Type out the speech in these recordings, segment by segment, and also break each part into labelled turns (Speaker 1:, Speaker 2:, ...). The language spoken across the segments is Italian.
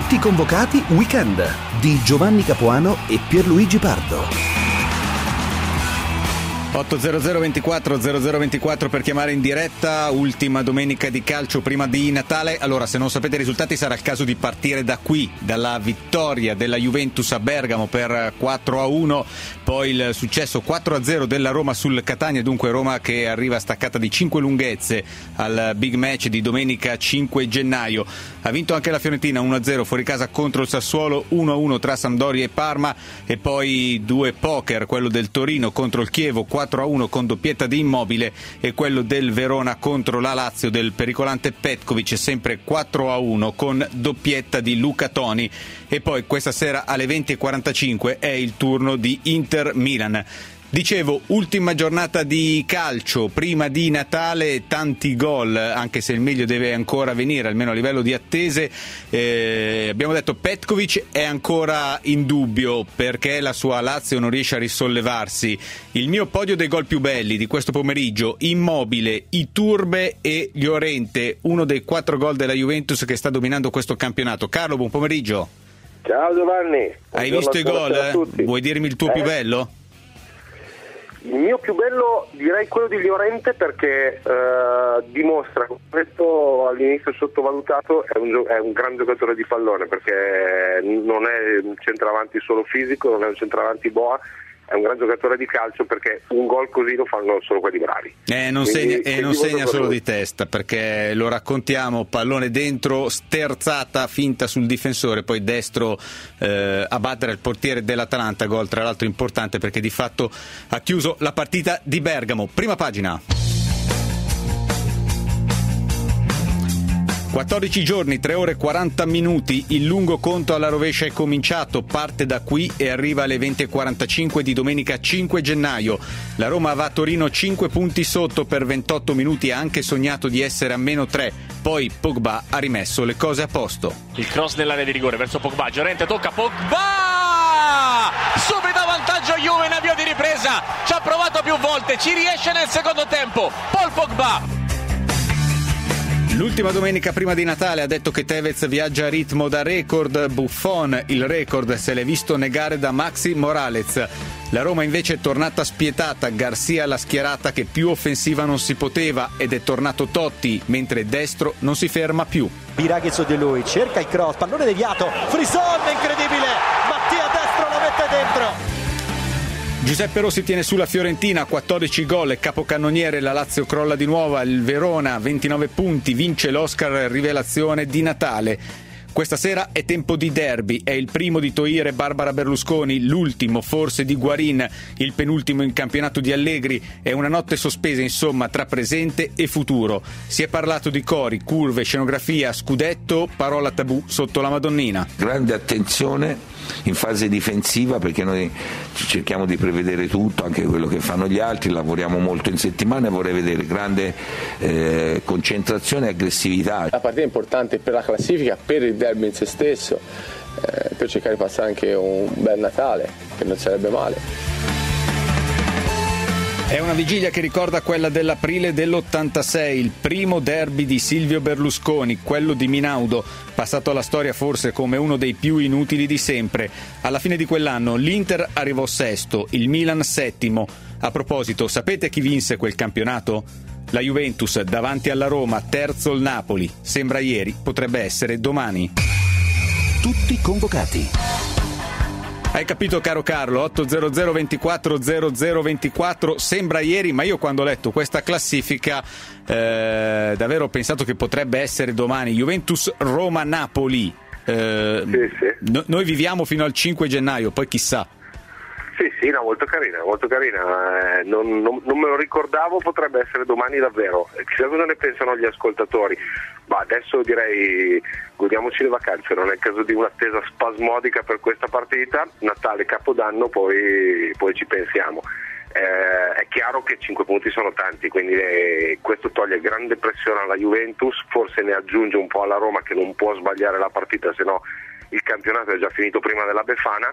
Speaker 1: Tutti convocati weekend di Giovanni Capuano e Pierluigi Pardo.
Speaker 2: 80024 per chiamare in diretta, ultima domenica di calcio prima di Natale. Allora, se non sapete i risultati sarà il caso di partire da qui, dalla vittoria della Juventus a Bergamo per 4-1, poi il successo 4-0 della Roma sul Catania, dunque Roma che arriva staccata di 5 lunghezze al big match di domenica 5 gennaio. Ha vinto anche la Fiorentina 1-0 fuori casa contro il Sassuolo, 1-1 tra Sampdoria e Parma, e poi due poker, quello del Torino contro il Chievo 4-1 con doppietta di Immobile, e quello del Verona contro la Lazio del pericolante Petkovic sempre 4-1 con doppietta di Luca Toni. E poi questa sera alle 20:45 è il turno di Inter-Milan. Dicevo, ultima giornata di calcio prima di Natale, tanti gol, anche se il meglio deve ancora venire, almeno a livello di attese. Abbiamo detto Petkovic è ancora in dubbio perché la sua Lazio non riesce a risollevarsi. Il mio podio dei gol più belli di questo pomeriggio: Immobile, Iturbe e Llorente, uno dei 4 gol della Juventus che sta dominando questo campionato. Carlo, buon pomeriggio.
Speaker 3: Ciao Giovanni.
Speaker 2: Hai visto i gol? Vuoi dirmi il tuo più bello?
Speaker 3: Il mio più bello direi quello di Llorente, perché dimostra che questo all'inizio sottovalutato è un gran giocatore di pallone, perché non è un centravanti solo fisico, non è un centravanti boa, è un gran giocatore di calcio, perché un gol così lo fanno solo quelli bravi.
Speaker 2: Non segna solo di testa, perché lo raccontiamo, pallone dentro, sterzata finta sul difensore, poi destro a battere il portiere dell'Atalanta, gol tra l'altro importante perché di fatto ha chiuso la partita di Bergamo. Prima pagina. 14 giorni, 3 ore e 40 minuti, il lungo conto alla rovescia è cominciato, parte da qui e arriva alle 20:45 di domenica 5 gennaio. La Roma va a Torino 5 punti sotto per 28 minuti, ha anche sognato di essere a -3, poi Pogba ha rimesso le cose a posto.
Speaker 4: Il cross nell'area di rigore verso Pogba, Llorente tocca Pogba! Subito vantaggio Juve in avvio di ripresa, ci ha provato più volte, ci riesce nel secondo tempo, Paul Pogba!
Speaker 2: L'ultima domenica prima di Natale ha detto che Tevez viaggia a ritmo da record. Buffon il record se l'è visto negare da Maxi Moralez. La Roma invece è tornata spietata, Garcia la schierata che più offensiva non si poteva, ed è tornato Totti, mentre destro non si ferma più.
Speaker 5: Biraghi su di lui, cerca il cross, pallone deviato, Frison, incredibile, Mattia destro la mette dentro.
Speaker 2: Giuseppe Rossi tiene sulla Fiorentina, 14 gol, capocannoniere, la Lazio crolla di nuovo, il Verona 29 punti, vince l'Oscar rivelazione di Natale. Questa sera è tempo di derby, è il primo di Toir e Barbara Berlusconi, l'ultimo forse di Guarin, il penultimo in campionato di Allegri, è una notte sospesa insomma tra presente e futuro. Si è parlato di cori, curve, scenografia, scudetto, parola tabù sotto la Madonnina.
Speaker 6: Grande attenzione in fase difensiva, perché noi cerchiamo di prevedere tutto, anche quello che fanno gli altri, lavoriamo molto in settimana e vorrei vedere grande concentrazione e aggressività.
Speaker 7: La partita è importante per la classifica, per il derby in se stesso, per cercare di passare anche un bel Natale, che non sarebbe male.
Speaker 2: È una vigilia che ricorda quella dell'aprile dell'86, il primo derby di Silvio Berlusconi, quello di Minaudo, passato alla storia forse come uno dei più inutili di sempre. Alla fine di quell'anno l'Inter arrivò sesto, il Milan settimo. A proposito, sapete chi vinse quel campionato? La Juventus davanti alla Roma, terzo il Napoli. Sembra ieri, potrebbe essere domani.
Speaker 1: Tutti convocati.
Speaker 2: Hai capito, caro Carlo? 800 24 0024, sembra ieri, ma io quando ho letto questa classifica davvero ho pensato che potrebbe essere domani. Juventus Roma Napoli.
Speaker 3: Sì.
Speaker 2: Noi viviamo fino al 5 gennaio, poi chissà.
Speaker 3: Sì, no, molto carina. Non me lo ricordavo, potrebbe essere domani davvero. Chissà cosa ne pensano gli ascoltatori. Ma adesso direi godiamoci le vacanze, non è il caso di un'attesa spasmodica per questa partita. Natale, Capodanno, poi ci pensiamo. È chiaro che 5 punti sono tanti, quindi questo toglie grande pressione alla Juventus, forse ne aggiunge un po' alla Roma, che non può sbagliare la partita, se no il campionato è già finito prima della Befana.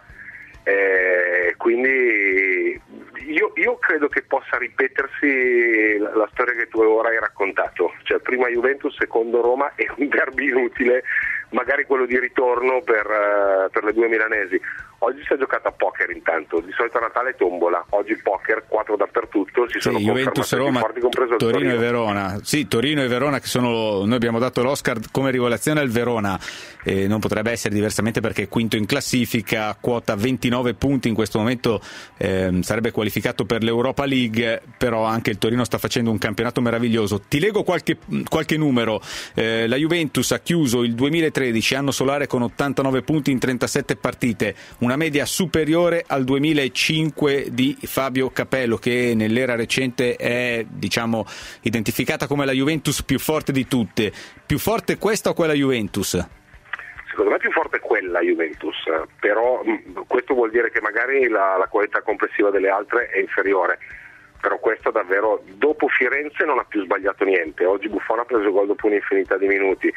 Speaker 3: Quindi io credo che possa ripetersi la storia che tu ora hai raccontato, cioè prima Juventus, secondo Roma, e un derby inutile magari quello di ritorno per le due milanesi. Oggi si è giocata a poker intanto, di solito a Natale tombola, oggi poker, 4 dappertutto, si sono
Speaker 2: Juventus, Roma,
Speaker 3: forti, compreso il
Speaker 2: Torino e Verona. Sì, Torino e Verona che sono, noi abbiamo dato l'Oscar come rivelazione al Verona, non potrebbe essere diversamente perché è quinto in classifica, quota 29 punti in questo momento, sarebbe qualificato per l'Europa League, però anche il Torino sta facendo un campionato meraviglioso. Ti leggo qualche numero. La Juventus ha chiuso il 2013 anno solare con 89 punti in 37 partite, una media superiore al 2005 di Fabio Capello, che nell'era recente è, diciamo, identificata come la Juventus più forte di tutte. Più forte questa o quella Juventus?
Speaker 3: Secondo me più forte è quella Juventus, però questo vuol dire che magari la qualità complessiva delle altre è inferiore, però questa davvero, dopo Firenze non ha più sbagliato niente. Oggi Buffon ha preso gol dopo un'infinità di minuti.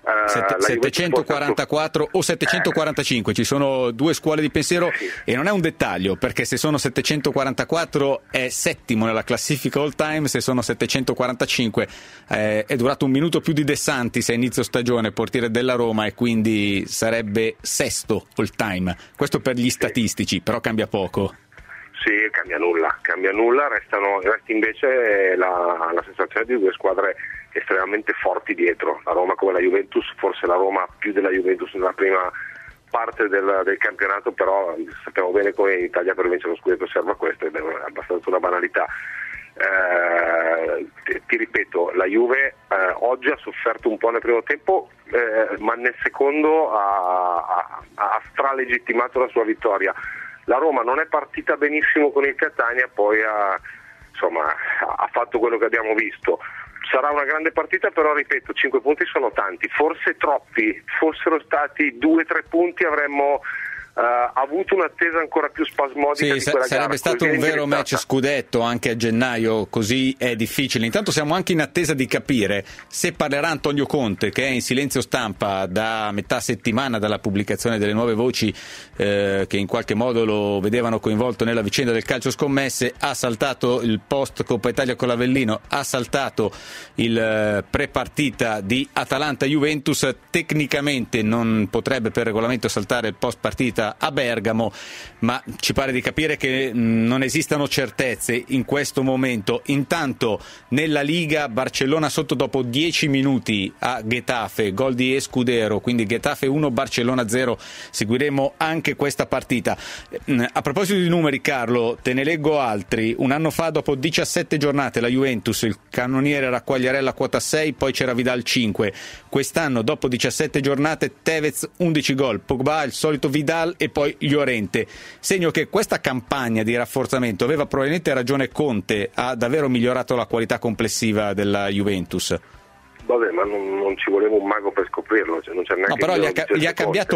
Speaker 2: 744 o 745, ci sono due scuole di pensiero, sì. E non è un dettaglio, perché se sono 744 è settimo nella classifica all time, se sono 745 è durato un minuto più di De Santis a inizio stagione, portiere della Roma, e quindi sarebbe sesto all time. Questo per gli statistici, però cambia poco.
Speaker 3: Sì, cambia nulla, resta invece la sensazione di due squadre estremamente forti dietro, la Roma come la Juventus, forse la Roma più della Juventus nella prima parte del campionato, però sappiamo bene come in Italia per vincere lo scudetto serva questo, ed è abbastanza una banalità. Ti ripeto, la Juve oggi ha sofferto un po' nel primo tempo, ma nel secondo ha stralegittimato la sua vittoria. La Roma non è partita benissimo con il Catania, poi ha fatto quello che abbiamo visto. Sarà una grande partita, però ripeto, 5 punti sono tanti, forse troppi. Fossero stati 2-3 punti avremmo avuto un'attesa ancora più spasmodica,
Speaker 2: sì, di quella sarebbe gara, stato un vero match scudetto anche a gennaio, così è difficile. Intanto siamo anche in attesa di capire se parlerà Antonio Conte, che è in silenzio stampa da metà settimana dalla pubblicazione delle nuove voci che in qualche modo lo vedevano coinvolto nella vicenda del calcio scommesse. Ha saltato il post Coppa Italia con l'Avellino, ha saltato il pre-partita di Atalanta-Juventus. Tecnicamente non potrebbe per regolamento saltare il post partita a Bergamo, ma ci pare di capire che non esistano certezze in questo momento. Intanto nella Liga Barcellona sotto dopo 10 minuti a Getafe, gol di Escudero, quindi Getafe 1 Barcellona 0. Seguiremo anche questa partita. A proposito di numeri, Carlo, te ne leggo altri. Un anno fa, dopo 17 giornate, la Juventus, il cannoniere era Quagliarella quota 6, poi c'era Vidal 5. Quest'anno, dopo 17 giornate, Tevez 11 gol, Pogba il solito Vidal e poi Llorente. Segno che questa campagna di rafforzamento, aveva probabilmente ragione Conte, ha davvero migliorato la qualità complessiva della Juventus.
Speaker 3: Vabbè, ma non ci voleva un mago per scoprirlo, cioè non c'è neanche.
Speaker 2: No, però gli ha cambiato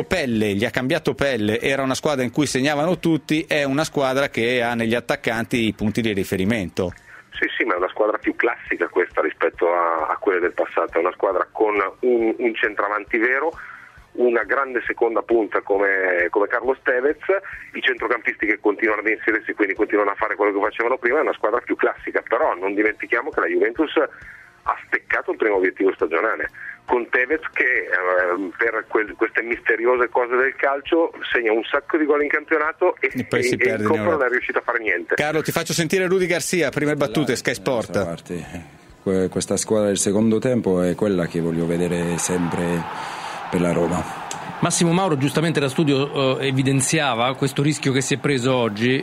Speaker 2: pelle, era una squadra in cui segnavano tutti, è una squadra che ha negli attaccanti i punti di riferimento.
Speaker 3: Sì, ma è una squadra più classica questa rispetto a quelle del passato, è una squadra con un centravanti vero, una grande seconda punta come Carlos Tevez, i centrocampisti che continuano ad inserirsi, quindi continuano a fare quello che facevano prima. È una squadra più classica, però non dimentichiamo che la Juventus ha steccato il primo obiettivo stagionale con Tevez che per queste misteriose cose del calcio segna un sacco di gol in campionato e in Coppa non è riuscito a fare niente.
Speaker 2: Carlo, ti faccio sentire Rudy Garcia, prime battute, Sky Sport.
Speaker 8: Questa squadra del secondo tempo è quella che voglio vedere sempre per la Roma.
Speaker 9: Massimo Mauro giustamente da studio evidenziava questo rischio che si è preso oggi,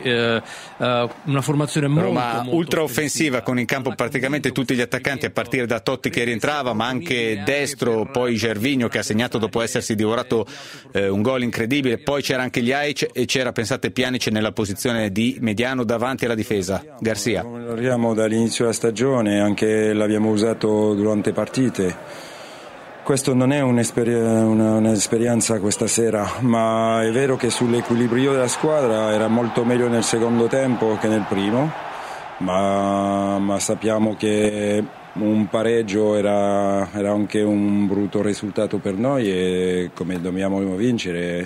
Speaker 9: una formazione molto
Speaker 2: ultra offensiva con in campo praticamente tutti gli attaccanti a partire da Totti che rientrava, ma anche destro, poi Gervinho che ha segnato dopo essersi divorato un gol incredibile, poi c'era anche Ljajic e c'era, pensate, Pjanic nella posizione di mediano davanti alla difesa. Garcia.
Speaker 8: Come lo lavoriamo dall'inizio della stagione, anche l'abbiamo usato durante partite. Questo non è un'esperienza questa sera, ma è vero che sull'equilibrio della squadra era molto meglio nel secondo tempo che nel primo, ma sappiamo che un pareggio era anche un brutto risultato per noi e come dobbiamo vincere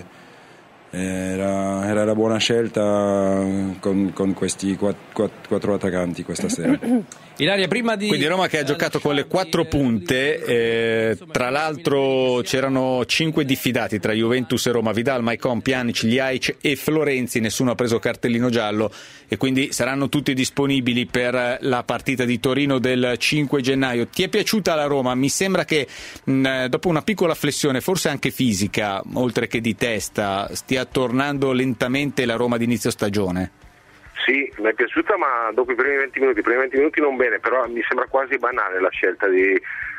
Speaker 8: era la buona scelta con questi quattro attaccanti questa sera.
Speaker 9: Ilaria, prima di...
Speaker 2: Quindi Roma che ha giocato con le 4 punte, tra l'altro c'erano 5 diffidati tra Juventus e Roma, Vidal, Maicon, Pjanic, Ljajic e Florenzi, nessuno ha preso cartellino giallo e quindi saranno tutti disponibili per la partita di Torino del 5 gennaio. Ti è piaciuta la Roma? Mi sembra che dopo una piccola flessione, forse anche fisica, oltre che di testa, stia tornando lentamente la Roma di inizio stagione.
Speaker 3: Sì, mi è piaciuta, ma dopo i primi 20 minuti non bene, però mi sembra quasi banale la scelta di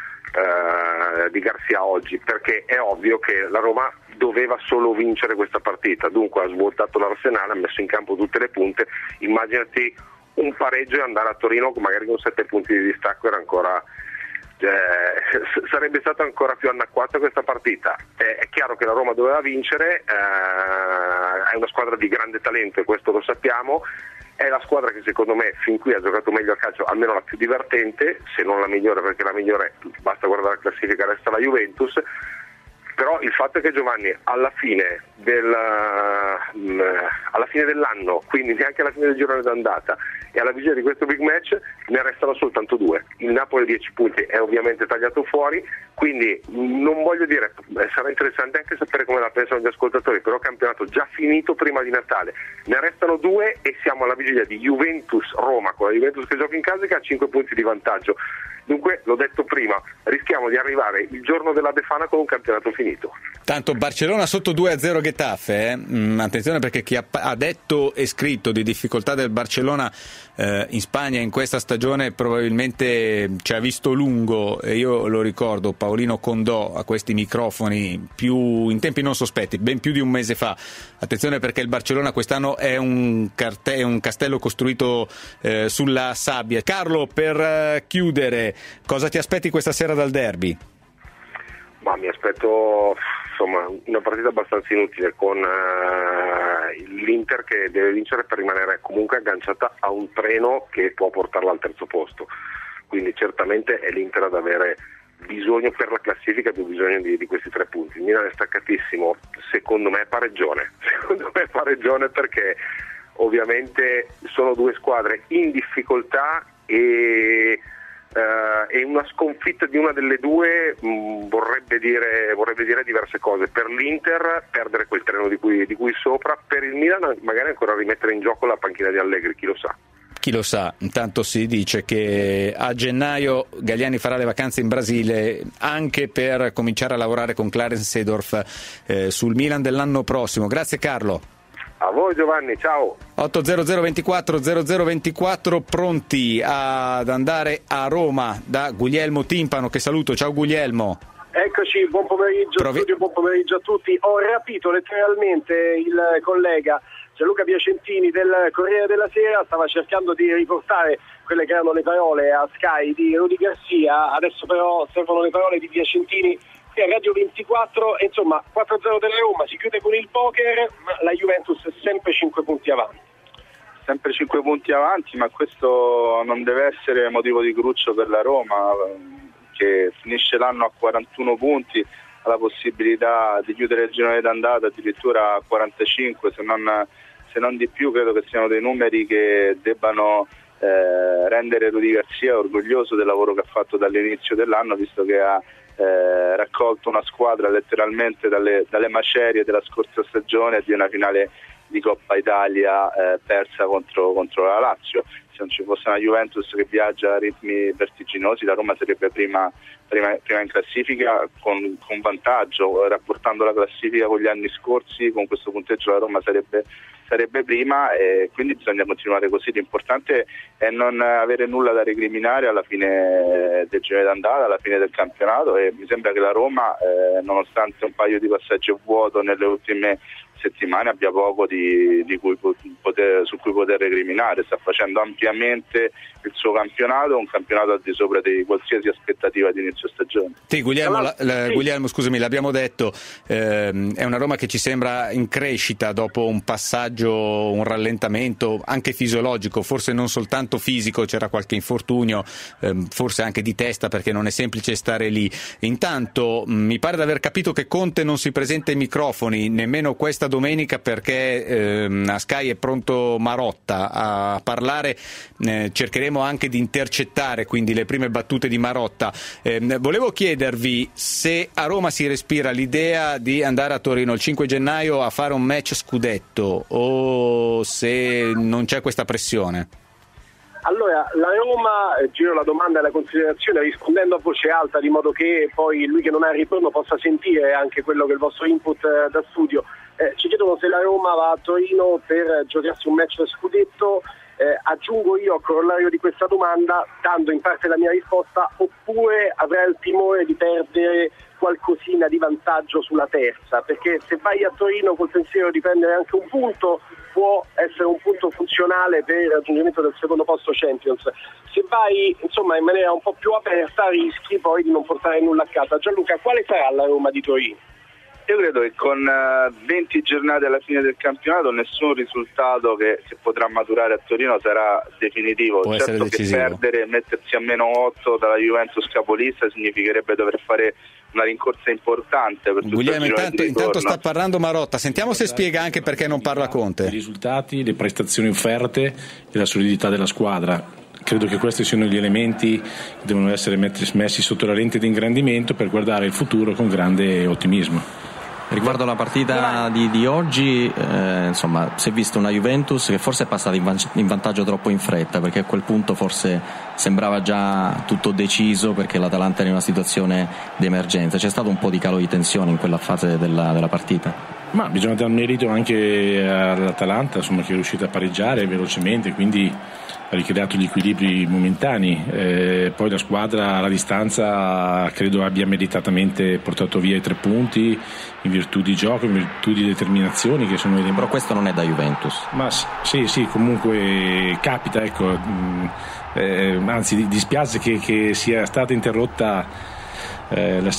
Speaker 3: Garcia oggi, perché è ovvio che la Roma doveva solo vincere questa partita, dunque ha svuotato l'Arsenale, ha messo in campo tutte le punte. Immaginati un pareggio e andare a Torino magari con 7 punti di distacco, era ancora sarebbe stata ancora più anacquata questa partita. È chiaro che la Roma doveva vincere, è una squadra di grande talento e questo lo sappiamo, è la squadra che secondo me fin qui ha giocato meglio a calcio, almeno la più divertente, se non la migliore, perché la migliore, basta guardare la classifica, resta la Juventus. Però il fatto è che Giovanni alla fine dell'anno, quindi neanche alla fine del girone d'andata e alla vigilia di questo big match, ne restano soltanto 2. Il Napoli 10 punti è ovviamente tagliato fuori, quindi non voglio dire, sarà interessante anche sapere come la pensano gli ascoltatori, però campionato già finito prima di Natale, ne restano 2 e siamo alla vigilia di Juventus-Roma, con la Juventus che gioca in casa e che ha 5 punti di vantaggio. Dunque, l'ho detto prima, rischiamo di arrivare il giorno della Befana con un campionato finito.
Speaker 2: Tanto Barcellona sotto 2-0 Getafe, attenzione, perché chi ha detto e scritto di difficoltà del Barcellona in Spagna in questa stagione probabilmente ci ha visto lungo, e io lo ricordo, Paolino Condò a questi microfoni in tempi non sospetti, ben più di un mese fa. Attenzione, perché il Barcellona quest'anno è un castello costruito sulla sabbia. Carlo, per chiudere, cosa ti aspetti questa sera dal derby?
Speaker 3: Ma mi aspetto una partita abbastanza inutile, con l'Inter che deve vincere per rimanere comunque agganciata a un treno che può portarla al terzo posto, quindi certamente è l'Inter ad avere bisogno per la classifica, più bisogno di questi 3 punti. Il Milan è staccatissimo, secondo me è pareggione perché ovviamente sono 2 squadre in difficoltà e una sconfitta di una delle 2 vorrebbe dire diverse cose. Per l'Inter perdere quel treno di cui sopra, per il Milan magari ancora rimettere in gioco la panchina di Allegri, chi lo sa.
Speaker 2: Chi lo sa, intanto si dice che a gennaio Galliani farà le vacanze in Brasile anche per cominciare a lavorare con Clarence Seedorf sul Milan dell'anno prossimo. Grazie Carlo.
Speaker 3: A voi Giovanni, ciao.
Speaker 2: 800 24 0024, pronti ad andare a Roma da Guglielmo Timpano, che saluto. Ciao Guglielmo.
Speaker 10: Eccoci, buon pomeriggio studio, buon pomeriggio a tutti. Ho rapito letteralmente il collega Gianluca Piacentini del Corriere della Sera, stava cercando di riportare quelle che erano le parole a Sky di Rudy Garcia, adesso però servono le parole di Piacentini a Radio 24, insomma 4-0 della Roma, si chiude con il poker, ma la Juventus è sempre 5 punti avanti.
Speaker 11: Sempre 5 punti avanti, ma questo non deve essere motivo di cruccio per la Roma, che finisce l'anno a 41 punti, ha la possibilità di chiudere il girone d'andata addirittura a 45, se non di più. Credo che siano dei numeri che debbano rendere Rudy Garcia orgoglioso del lavoro che ha fatto dall'inizio dell'anno, visto che ha raccolto una squadra letteralmente dalle macerie della scorsa stagione, di una finale di Coppa Italia persa contro la Lazio. Se non ci fosse una Juventus che viaggia a ritmi vertiginosi, la Roma sarebbe prima in classifica con vantaggio, rapportando la classifica con gli anni scorsi. Con questo punteggio la Roma sarebbe prima, e quindi bisogna continuare così. L'importante è non avere nulla da recriminare alla fine del girone d'andata, alla fine del campionato, e mi sembra che la Roma, nonostante un paio di passaggi a vuoto nelle ultime settimane, abbia poco su cui poter recriminare. Sta facendo ampiamente il suo campionato, un campionato al di sopra di qualsiasi aspettativa di inizio stagione.
Speaker 2: Sì, Guglielmo, scusami, l'abbiamo detto, è una Roma che ci sembra in crescita dopo un passaggio, un rallentamento anche fisiologico, forse non soltanto fisico, c'era qualche infortunio, forse anche di testa, perché non è semplice stare lì. Intanto mi pare di aver capito che Conte non si presenta ai microfoni nemmeno questa domenica, perché a Sky è pronto Marotta a parlare cercheremo anche di intercettare quindi le prime battute di Marotta. Volevo chiedervi se a Roma si respira l'idea di andare a Torino il 5 gennaio a fare un match scudetto o se non c'è questa pressione.
Speaker 10: Allora, la Roma, giro la domanda e la considerazione rispondendo a voce alta, di modo che poi lui che non ha il ritorno possa sentire anche quello che è il vostro input da studio. Ci chiedono se la Roma va a Torino per giocarsi un match scudetto. Aggiungo io a corollario di questa domanda, dando in parte la mia risposta, oppure avrà il timore di perdere qualcosina di vantaggio sulla terza, perché se vai a Torino col pensiero di prendere anche un punto può essere un punto funzionale per il raggiungimento del secondo posto Champions. Se vai insomma in maniera un po' più aperta rischi poi di non portare nulla a casa. Gianluca, quale sarà la Roma di Torino?
Speaker 11: Io credo che con 20 giornate alla fine del campionato nessun risultato che potrà maturare a Torino sarà definitivo.
Speaker 2: Può
Speaker 11: certo che perdere, mettersi a -8 dalla Juventus capolista significherebbe dover fare una rincorsa importante per tutto
Speaker 2: Guglielmo,
Speaker 11: il girone di
Speaker 2: intanto
Speaker 11: ritorno.
Speaker 2: sta parlando Marotta, sentiamo se spiega anche perché non parla Conte.
Speaker 12: I risultati, le prestazioni offerte e la solidità della squadra. Credo che questi siano gli elementi che devono essere messi sotto la lente di ingrandimento per guardare il futuro con grande ottimismo.
Speaker 13: Riguardo la partita di oggi, insomma, si è vista una Juventus che forse è passata in vantaggio troppo in fretta, perché a quel punto forse sembrava già tutto deciso perché l'Atalanta era in una situazione di emergenza. C'è stato un po' di calo di tensione in quella fase della partita.
Speaker 12: Ma bisogna dare merito anche all'Atalanta, insomma, che è riuscita a pareggiare velocemente, quindi ha ricreato gli equilibri momentanei. Poi la squadra alla distanza credo abbia meritatamente portato via i 3 punti in virtù di gioco, in virtù di determinazioni che sono
Speaker 13: però questo non è da Juventus.
Speaker 12: Ma sì, comunque capita, ecco. Anzi dispiace che sia stata interrotta la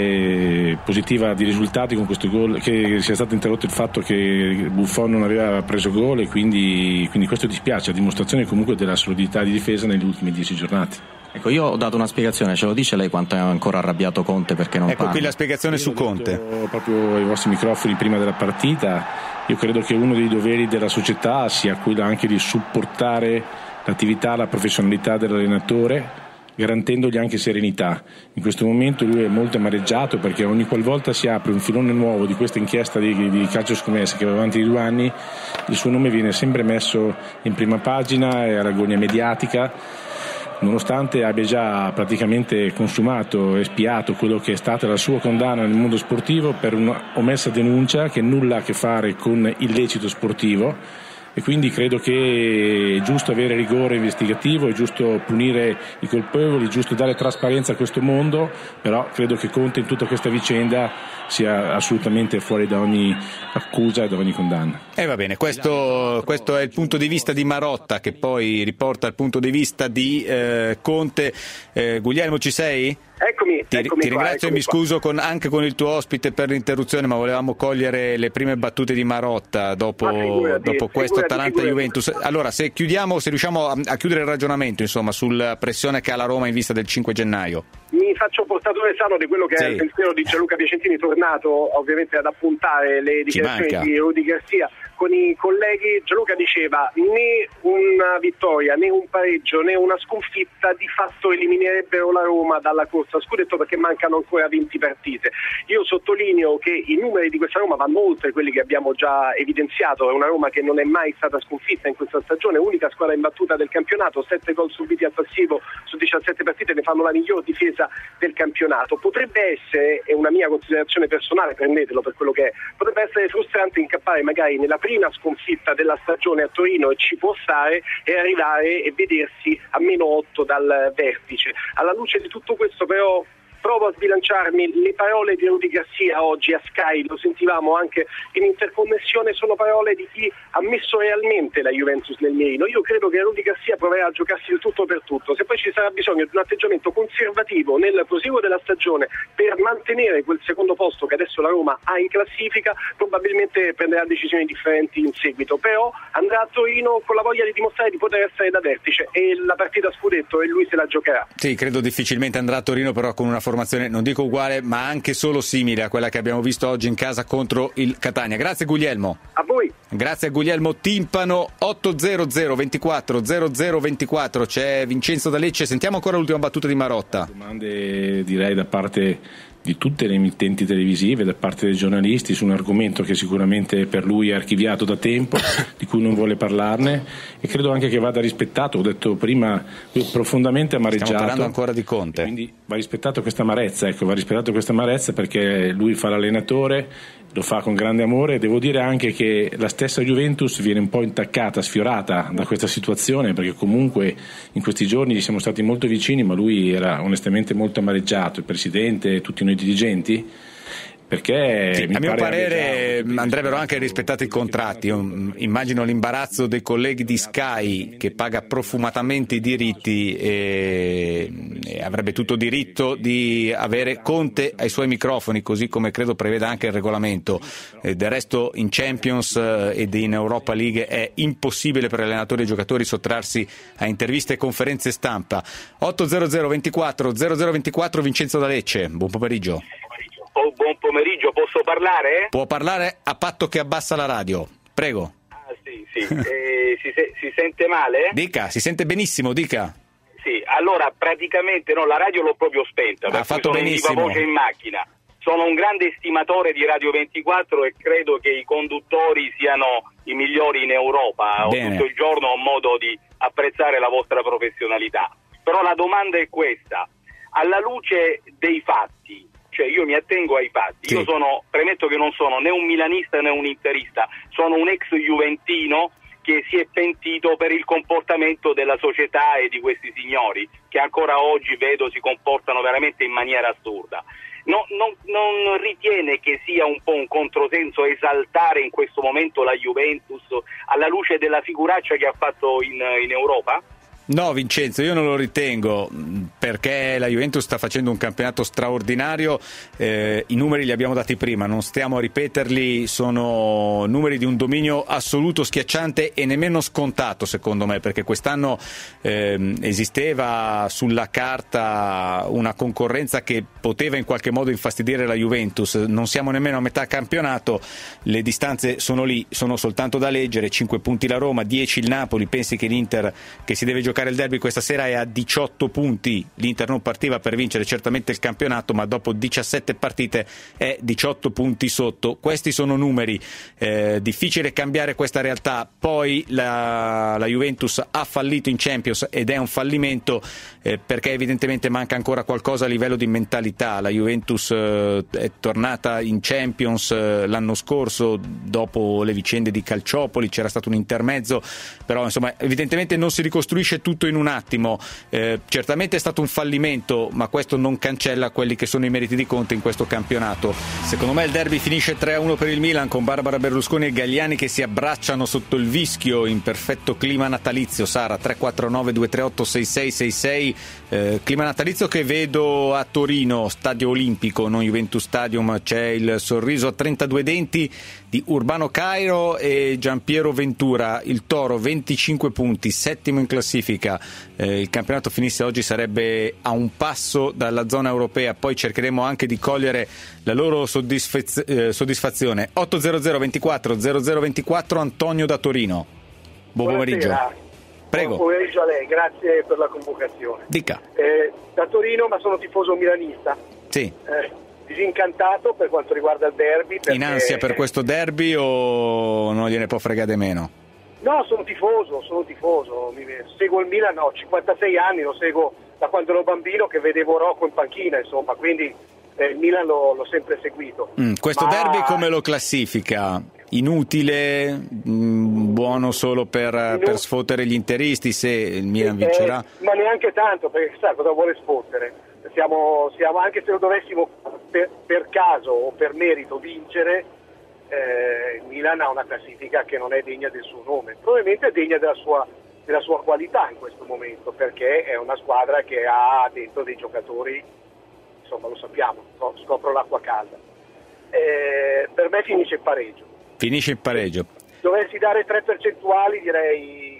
Speaker 12: serie positiva di risultati con questo gol, che sia stato interrotto il fatto che Buffon non aveva preso gol, e quindi questo dispiace, a dimostrazione comunque della solidità di difesa negli ultimi 10 giornate.
Speaker 13: Ecco, io ho dato una spiegazione, ce lo dice lei quanto è ancora arrabbiato Conte perché non parla?
Speaker 2: Qui la spiegazione su Conte.
Speaker 12: Proprio ai vostri microfoni prima della partita, io credo che uno dei doveri della società sia quello anche di supportare l'attività, la professionalità dell'allenatore, garantendogli anche serenità. In questo momento lui è molto amareggiato perché ogni qualvolta si apre un filone nuovo di questa inchiesta di calcio scommesse che va avanti di 2 anni, il suo nome viene sempre messo in prima pagina e all'agonia mediatica, nonostante abbia già praticamente consumato e spiato quello che è stata la sua condanna nel mondo sportivo per un'omessa denuncia che nulla ha a che fare con illecito sportivo. E quindi credo che è giusto avere rigore investigativo, è giusto punire i colpevoli, è giusto dare trasparenza a questo mondo, però credo che Conte in tutta questa vicenda sia assolutamente fuori da ogni accusa e da ogni condanna.
Speaker 2: Va bene, questo è il punto di vista di Marotta, che poi riporta il punto di vista di Conte. Guglielmo, ci sei?
Speaker 10: Eccomi.
Speaker 2: Ti ringrazio e mi scuso anche con il tuo ospite per l'interruzione, ma volevamo cogliere le prime battute di Marotta dopo questo Atalanta-Juventus. Allora, se riusciamo a chiudere il ragionamento, insomma, sulla pressione che ha la Roma in vista del 5 gennaio.
Speaker 10: Mi faccio portatore sano di quello che è il pensiero di Gianluca Piacentini, tornato ovviamente ad appuntare le dichiarazioni di Rudy Garcia con i colleghi. Gianluca diceva: né una vittoria, né un pareggio, né una sconfitta di fatto eliminerebbero la Roma dalla corsa scudetto, perché mancano ancora 20 partite. Io sottolineo che i numeri di questa Roma vanno oltre quelli che abbiamo già evidenziato. È una Roma che non è mai stata sconfitta in questa stagione, unica squadra imbattuta del campionato, 7 gol subiti al passivo su 17 partite, ne fanno la miglior difesa del campionato. Potrebbe essere, è una mia considerazione personale, prendetelo per quello che è, potrebbe essere frustrante incappare magari nella prima sconfitta della stagione a Torino, e ci può stare, e arrivare e vedersi a -8 dal vertice. Alla luce di tutto questo però provo a sbilanciarmi. Le parole di Rudy Garcia oggi a Sky, lo sentivamo anche in interconnessione, sono parole di chi ha messo realmente la Juventus nel mirino. Io credo che Rudy Garcia proverà a giocarsi il tutto per tutto. Se poi ci sarà bisogno di un atteggiamento conservativo nel proseguo della stagione per mantenere quel secondo posto che adesso la Roma ha in classifica, probabilmente prenderà decisioni differenti in seguito, però andrà a Torino con la voglia di dimostrare di poter essere da vertice, e la partita scudetto e lui se la giocherà.
Speaker 2: Sì, credo difficilmente andrà a Torino, però con una formazione non dico uguale, ma anche solo simile a quella che abbiamo visto oggi in casa contro il Catania. Grazie Guglielmo.
Speaker 10: A voi.
Speaker 2: Grazie a Guglielmo Timpano. 800 24 00 24. C'è Vincenzo da Lecce. Sentiamo ancora l'ultima battuta di Marotta.
Speaker 12: Domande direi da parte di tutte le emittenti televisive, da parte dei giornalisti, su un argomento che sicuramente per lui è archiviato da tempo, di cui non vuole parlarne, e credo anche che vada rispettato. Ho detto prima, profondamente amareggiato.
Speaker 2: Stiamo parlando ancora di Conte.
Speaker 12: Quindi va rispettato questa amarezza, perché lui fa l'allenatore, lo fa con grande amore. Devo dire anche che la stessa Juventus viene un po' intaccata, sfiorata da questa situazione, perché comunque in questi giorni siamo stati molto vicini, ma lui era onestamente molto amareggiato, il presidente e tutti noi dirigenti, perché
Speaker 2: sì, a mio parere andrebbero anche rispettati i contratti. Io immagino l'imbarazzo dei colleghi di Sky, che paga profumatamente i diritti e avrebbe tutto diritto di avere Conte ai suoi microfoni, così come credo preveda anche il regolamento. Del resto in Champions ed in Europa League è impossibile per allenatori e giocatori sottrarsi a interviste e conferenze stampa. 800 24 00 24. Vincenzo da Lecce, buon pomeriggio.
Speaker 14: Buon pomeriggio, posso parlare?
Speaker 2: Può parlare a patto che abbassa la radio, prego.
Speaker 14: Sì. Si sente male?
Speaker 2: Dica, si sente benissimo, dica.
Speaker 14: Sì, allora praticamente no, la radio l'ho proprio spenta,
Speaker 2: ha fatto
Speaker 14: sono
Speaker 2: benissimo.
Speaker 14: in viva voce in macchina. Sono un grande estimatore di Radio 24 e credo che i conduttori siano i migliori in Europa.
Speaker 2: Bene.
Speaker 14: Tutto il giorno ho modo di apprezzare la vostra professionalità. Però la domanda è questa: alla luce dei fatti, cioè io mi attengo ai fatti,
Speaker 2: sì.
Speaker 14: Io premetto che non sono né un milanista né un interista, sono un ex juventino che si è pentito per il comportamento della società e di questi signori, che ancora oggi vedo si comportano veramente in maniera assurda. Non ritiene che sia un po' un controsenso esaltare in questo momento la Juventus alla luce della figuraccia che ha fatto in Europa?
Speaker 2: No, Vincenzo, io non lo ritengo, perché la Juventus sta facendo un campionato straordinario. I numeri li abbiamo dati prima, non stiamo a ripeterli, sono numeri di un dominio assoluto, schiacciante e nemmeno scontato secondo me, perché quest'anno esisteva sulla carta una concorrenza che poteva in qualche modo infastidire la Juventus. Non siamo nemmeno a metà campionato, le distanze sono lì, sono soltanto da leggere: 5 punti la Roma, 10 il Napoli. Pensi che l'Inter, che si deve giocare il derby questa sera, è a 18 punti. L'Inter non partiva per vincere certamente il campionato, ma dopo 17 partite è 18 punti sotto. Questi sono numeri, difficile cambiare questa realtà. Poi la Juventus ha fallito in Champions ed è un fallimento perché evidentemente manca ancora qualcosa a livello di mentalità. La Juventus è tornata in Champions l'anno scorso dopo le vicende di Calciopoli, c'era stato un intermezzo, però insomma evidentemente non si ricostruisce tutto in un attimo. Certamente è stato un fallimento, ma questo non cancella quelli che sono i meriti di Conte in questo campionato. Secondo me il derby finisce 3-1 per il Milan, con Barbara Berlusconi e Galliani che si abbracciano sotto il vischio in perfetto clima natalizio. Sara, 349 238 6666. Clima natalizio che vedo a Torino, Stadio Olimpico, non Juventus Stadium. C'è il sorriso a 32 denti di Urbano Cairo e Giampiero Ventura. Il Toro 25 punti, settimo in classifica. Il campionato finisse oggi sarebbe a un passo dalla zona europea, poi cercheremo anche di cogliere la loro soddisfazione. 800 24 00 24. Antonio da Torino, buon pomeriggio. Prego.
Speaker 10: Buon pomeriggio a lei, grazie per la convocazione.
Speaker 2: Dica.
Speaker 10: Da Torino, ma sono tifoso milanista.
Speaker 2: Sì.
Speaker 10: Disincantato per quanto riguarda il derby.
Speaker 2: In ansia per questo derby o non gliene può fregare meno?
Speaker 10: No, sono tifoso. Seguo il Milan, ho 56 anni, lo seguo da quando ero bambino, che vedevo Rocco in panchina, insomma, quindi il Milan l'ho sempre seguito.
Speaker 2: Questo derby come lo classifica? Inutile, buono solo per sfottere gli interisti se il Milan vincerà?
Speaker 10: Ma neanche tanto, perché sa cosa vuole sfottere? Siamo anche se lo dovessimo per caso o per merito vincere, il Milan ha una classifica che non è degna del suo nome, probabilmente è degna della sua qualità in questo momento, perché è una squadra che ha dentro dei giocatori, insomma lo sappiamo, scopro l'acqua calda. Per me finisce il pareggio.
Speaker 2: Finisce il pareggio.
Speaker 10: Dovessi dare 3 percentuali direi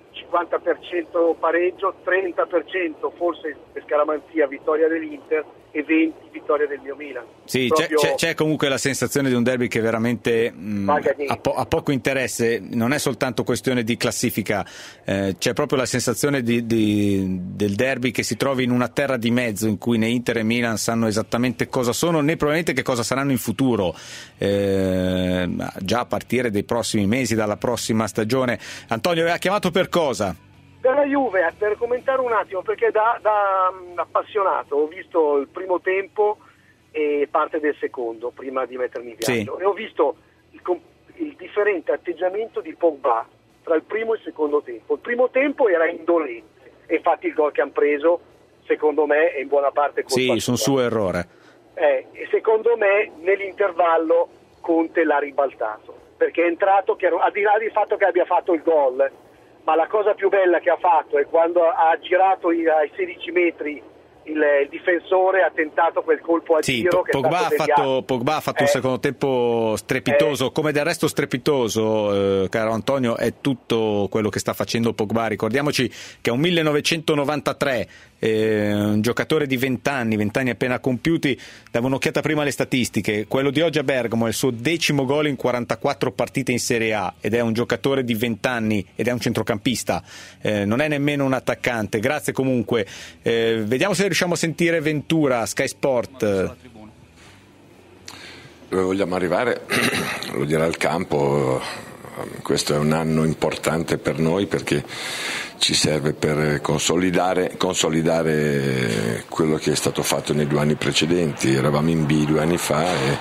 Speaker 10: 50% pareggio, 30% forse per scaramanzia vittoria dell'Inter e 20 vittoria del mio Milan.
Speaker 2: Sì,
Speaker 10: proprio...
Speaker 2: c'è comunque la sensazione di un derby che veramente ha poco interesse, non è soltanto questione di classifica, c'è proprio la sensazione del derby che si trovi in una terra di mezzo in cui né Inter e Milan sanno esattamente cosa sono né probabilmente che cosa saranno in futuro, già a partire dai prossimi mesi, dalla prossima stagione. Antonio, ha chiamato per cosa?
Speaker 10: Per la Juve, per commentare un attimo, perché da appassionato ho visto il primo tempo e parte del secondo prima di mettermi in viaggio, e ho visto il differente atteggiamento di Pogba tra il primo e il secondo tempo. Il primo tempo era indolente e infatti il gol che hanno preso secondo me è in buona parte colpa
Speaker 2: su un suo errore.
Speaker 10: E secondo me nell'intervallo Conte l'ha ribaltato, perché è entrato, al di là del fatto che abbia fatto il gol, ma la cosa più bella che ha fatto è quando ha girato ai 16 metri il difensore, ha tentato quel colpo a giro che
Speaker 2: Pogba ha fatto un secondo tempo strepitoso, come del resto strepitoso, caro Antonio, è tutto quello che sta facendo Pogba. Ricordiamoci che è un 1993, un giocatore di 20 anni appena compiuti. Davo un'occhiata prima alle statistiche, quello di oggi a Bergamo è il suo 10° gol in 44 partite in Serie A ed è un giocatore di 20 anni ed è un centrocampista, non è nemmeno un attaccante. Grazie comunque, vediamo se riusciamo a sentire Ventura, Sky Sport.
Speaker 15: Dove vogliamo arrivare lo dirà il campo. Questo è un anno importante per noi perché ci serve per consolidare quello che è stato fatto nei 2 anni precedenti. Eravamo in B 2 anni fa e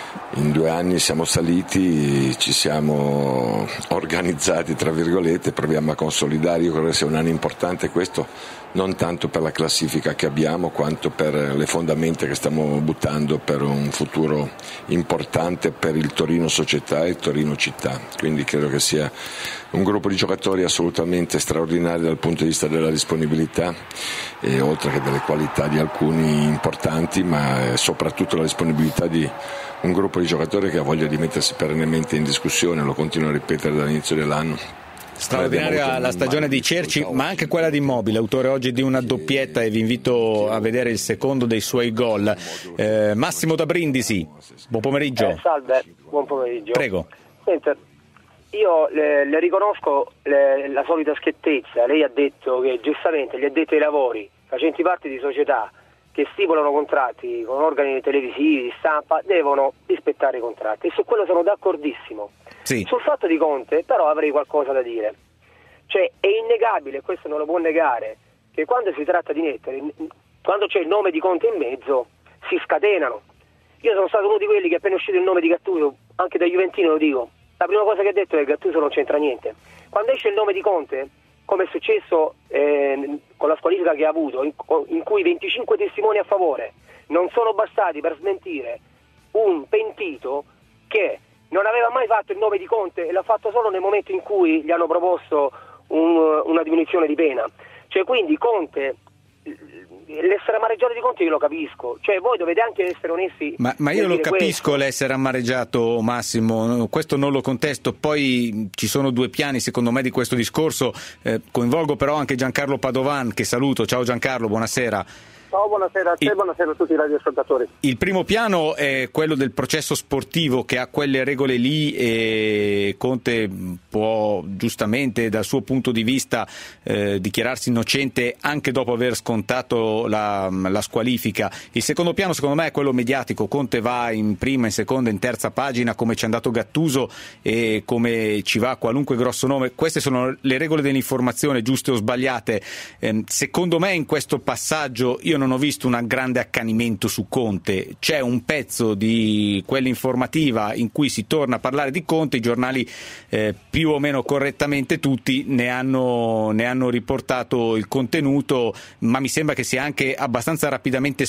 Speaker 15: in 2 anni siamo saliti, ci siamo organizzati tra virgolette, proviamo a consolidare. Io credo che sia un anno importante questo, non tanto per la classifica che abbiamo quanto per le fondamenta che stiamo buttando per un futuro importante per il Torino società e il Torino città. Quindi credo che sia un gruppo di giocatori assolutamente straordinario dal punto di vista della disponibilità, e oltre che delle qualità di alcuni importanti, ma soprattutto la disponibilità di un gruppo di giocatori che ha voglia di mettersi perennemente in discussione. Lo continuo a ripetere dall'inizio dell'anno.
Speaker 2: Straordinaria la stagione di Cerci, ma anche quella di Immobile, autore oggi di una doppietta, e vi invito a vedere il secondo dei suoi gol. Massimo da Brindisi, buon pomeriggio.
Speaker 16: Salve, buon pomeriggio.
Speaker 2: Prego.
Speaker 16: Senta, io le riconosco la solita schiettezza. Lei ha detto che giustamente gli addetti ai lavori, facenti parte di società che stipulano contratti con organi televisivi, di stampa, devono rispettare i contratti, e su quello sono d'accordissimo.
Speaker 2: Sì.
Speaker 16: Sul fatto di Conte però avrei qualcosa da dire. Cioè è innegabile, questo non lo può negare, che quando si tratta di mettere, quando c'è il nome di Conte in mezzo, si scatenano. Io sono stato uno di quelli che appena uscito il nome di Gattuso, anche da Juventino lo dico, la prima cosa che ha detto è che Gattuso non c'entra niente. Quando esce il nome di Conte, come è successo con la squalifica che ha avuto, in cui 25 testimoni a favore non sono bastati per smentire un pentito che non aveva mai fatto il nome di Conte e l'ha fatto solo nel momento in cui gli hanno proposto una diminuzione di pena. Cioè, quindi Conte, l'essere amareggiato di Conte io lo capisco, cioè voi dovete anche essere onesti.
Speaker 2: Ma io lo capisco l'essere amareggiato, Massimo, questo non lo contesto. Poi ci sono 2 piani secondo me di questo discorso, coinvolgo però anche Giancarlo Padovan, che saluto. Ciao Giancarlo, buonasera.
Speaker 10: Ciao, buonasera a te, buonasera a tutti i radioascoltatori.
Speaker 2: Il primo piano è quello del processo sportivo che ha quelle regole lì, e Conte può giustamente dal suo punto di vista dichiararsi innocente anche dopo aver scontato la squalifica. Il secondo piano secondo me è quello mediatico. Conte va in prima, in seconda, in terza pagina come ci è andato Gattuso e come ci va qualunque grosso nome. Queste sono le regole dell'informazione, giuste o sbagliate. Secondo me in questo passaggio io non ho visto un grande accanimento su Conte. C'è un pezzo di quell'informativa in cui si torna a parlare di Conte, i giornali più o meno correttamente tutti ne hanno riportato il contenuto, ma mi sembra che sia anche abbastanza rapidamente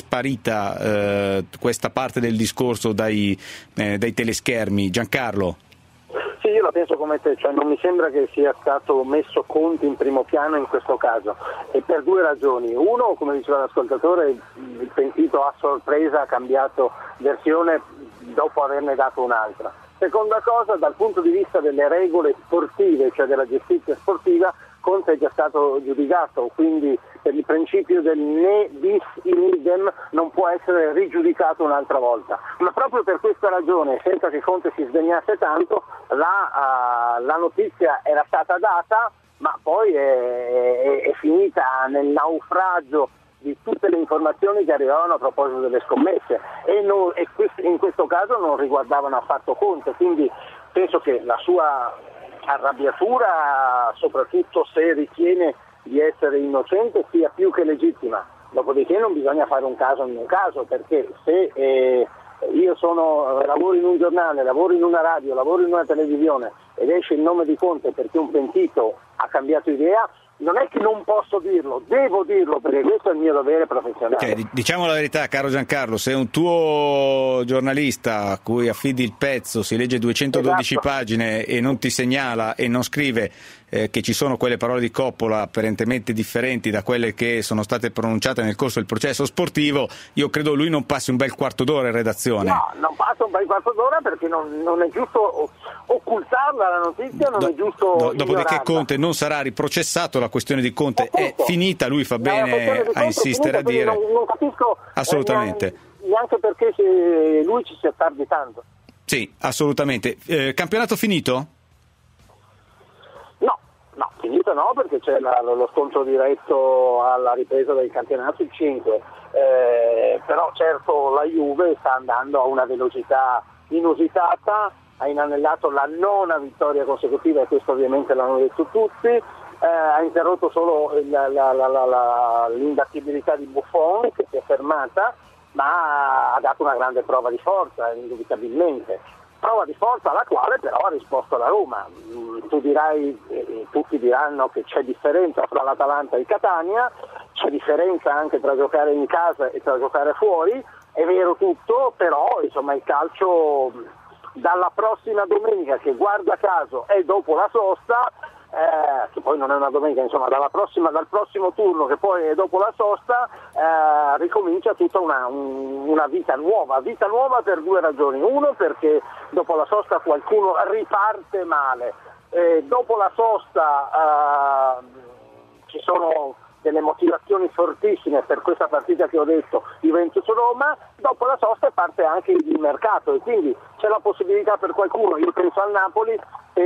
Speaker 2: sparita questa parte del discorso dai teleschermi. Giancarlo?
Speaker 10: Sì, io la penso come te, cioè non mi sembra che sia stato messo Conte in primo piano in questo caso, e per 2 ragioni. Uno, come diceva l'ascoltatore, il pentito a sorpresa ha cambiato versione dopo averne dato un'altra. Seconda cosa, dal punto di vista delle regole sportive, cioè della giustizia sportiva,
Speaker 17: Conte è già stato giudicato, quindi per il principio del ne bis in idem non può essere rigiudicato un'altra volta. Ma proprio per questa ragione, senza che Conte si sdegnasse tanto, la notizia era stata data, ma poi è finita nel naufragio di tutte le informazioni che arrivavano a proposito delle scommesse e in questo caso non riguardavano affatto Conte, quindi penso che la sua arrabbiatura, soprattutto se ritiene di essere innocente, sia più che legittima. Dopodiché non bisogna fare un caso in un caso, perché se io lavoro in un giornale, lavoro in una radio, lavoro in una televisione ed esce il nome di Conte perché un pentito ha cambiato idea, non è che non posso dirlo, devo dirlo, perché questo è il mio dovere professionale.
Speaker 2: Diciamo la verità, caro Giancarlo, se un tuo giornalista a cui affidi il pezzo si legge 212 pagine e non ti segnala e non scrive che ci sono quelle parole di Coppola apparentemente differenti da quelle che sono state pronunciate nel corso del processo sportivo, io credo lui non passi un bel quarto d'ora in redazione.
Speaker 17: No, non passa un bel quarto d'ora perché non è giusto occultarla la notizia, non è giusto
Speaker 2: dopodiché Conte non sarà riprocessato, la questione di Conte è finita, lui fa bene a insistere, a dire
Speaker 17: non capisco
Speaker 2: assolutamente
Speaker 17: neanche perché se lui ci si attardi tanto.
Speaker 2: Sì, assolutamente. Campionato finito?
Speaker 17: No, finito no, perché c'è lo scontro diretto alla ripresa del campionato, il 5, però certo la Juve sta andando a una velocità inusitata, ha inanellato la 9ª vittoria consecutiva e questo ovviamente l'hanno detto tutti, ha interrotto solo l'imbattibilità di Buffon che si è fermata, ma ha dato una grande prova di forza, indubitabilmente. Prova di forza alla quale però ha risposto la Roma. Tu dirai, tutti diranno che c'è differenza tra l'Atalanta e il Catania, c'è differenza anche tra giocare in casa e tra giocare fuori, è vero tutto, però insomma il calcio dalla prossima domenica, che guarda caso è dopo la sosta, che poi non è una domenica, insomma dal prossimo turno che poi è dopo la sosta, ricomincia tutta una vita nuova per 2 ragioni. Uno, perché dopo la sosta qualcuno riparte male, dopo la sosta ci sono delle motivazioni fortissime per questa partita che ho detto, Juventus-Roma, dopo la sosta parte anche il mercato e quindi c'è la possibilità per qualcuno, io penso al Napoli,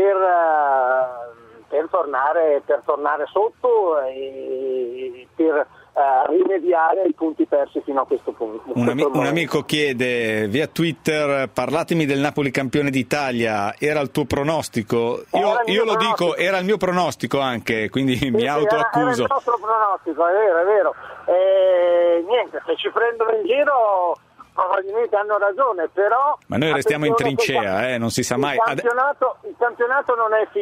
Speaker 17: per tornare sotto e per rimediare ai punti persi fino a questo punto.
Speaker 2: Un amico chiede via Twitter: parlatemi del Napoli campione d'Italia, era il tuo pronostico? Io lo dico, era il mio pronostico anche, quindi mi autoaccuso.
Speaker 17: Era il nostro pronostico, è vero. Niente, se ci prendono in giro probabilmente hanno ragione, però
Speaker 2: ma noi restiamo in trincea, non si sa mai.
Speaker 17: Il campionato non è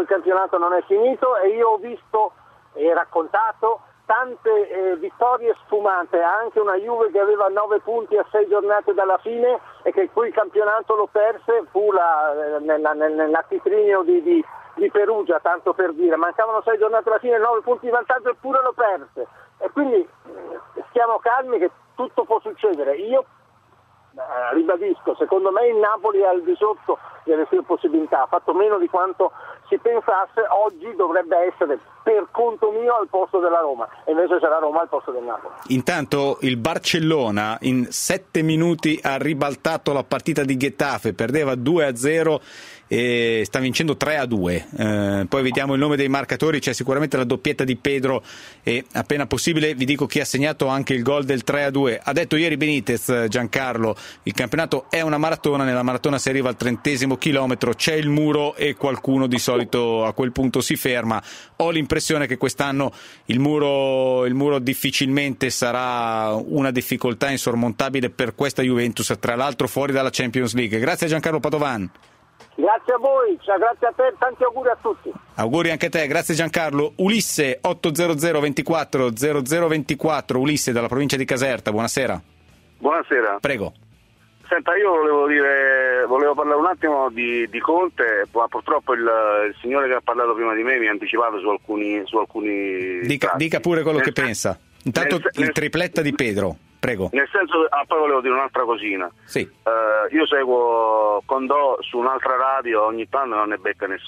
Speaker 17: finito e io ho visto e raccontato tante vittorie sfumate, anche una Juve che aveva 9 punti a 6 giornate dalla fine e che poi il campionato lo perse, fu nell'anticrinio di Perugia, tanto per dire, mancavano 6 giornate alla fine, 9 punti di vantaggio eppure lo perse, e quindi stiamo calmi che tutto può succedere. Io ribadisco, secondo me il Napoli è al di sotto delle sue possibilità, ha fatto meno di quanto si pensasse, oggi dovrebbe essere per conto mio al posto della Roma e invece c'è la Roma al posto del Napoli.
Speaker 2: Intanto il Barcellona in 7 minuti ha ribaltato la partita di Getafe, perdeva 2-0 e sta vincendo 3-2. Poi vediamo il nome dei marcatori, c'è sicuramente la doppietta di Pedro e appena possibile vi dico chi ha segnato anche il gol del 3-2. Ha detto ieri Benitez, Giancarlo, il campionato è una maratona, nella maratona si arriva al 30° chilometro, c'è il muro e qualcuno di solito a quel punto si ferma. Ho l'impressione che quest'anno il muro difficilmente sarà una difficoltà insormontabile per questa Juventus, tra l'altro fuori dalla Champions League. Grazie a Giancarlo Padovan.
Speaker 17: Grazie a voi, grazie a te, tanti auguri a tutti.
Speaker 2: Auguri anche a te, grazie Giancarlo. Ulisse 800 24 0024, Ulisse dalla provincia di Caserta, buonasera.
Speaker 18: Buonasera.
Speaker 2: Prego.
Speaker 18: Senta, io volevo parlare un attimo di Conte, ma purtroppo il signore che ha parlato prima di me mi ha anticipato su alcuni
Speaker 2: dica pure quello che pensa. Intanto il tripletta di Pedro. Prego.
Speaker 18: Nel senso, poi volevo dire un'altra cosina.
Speaker 2: Sì.
Speaker 18: Io seguo Condò su un'altra radio, ogni tanto non ne becca nessuna.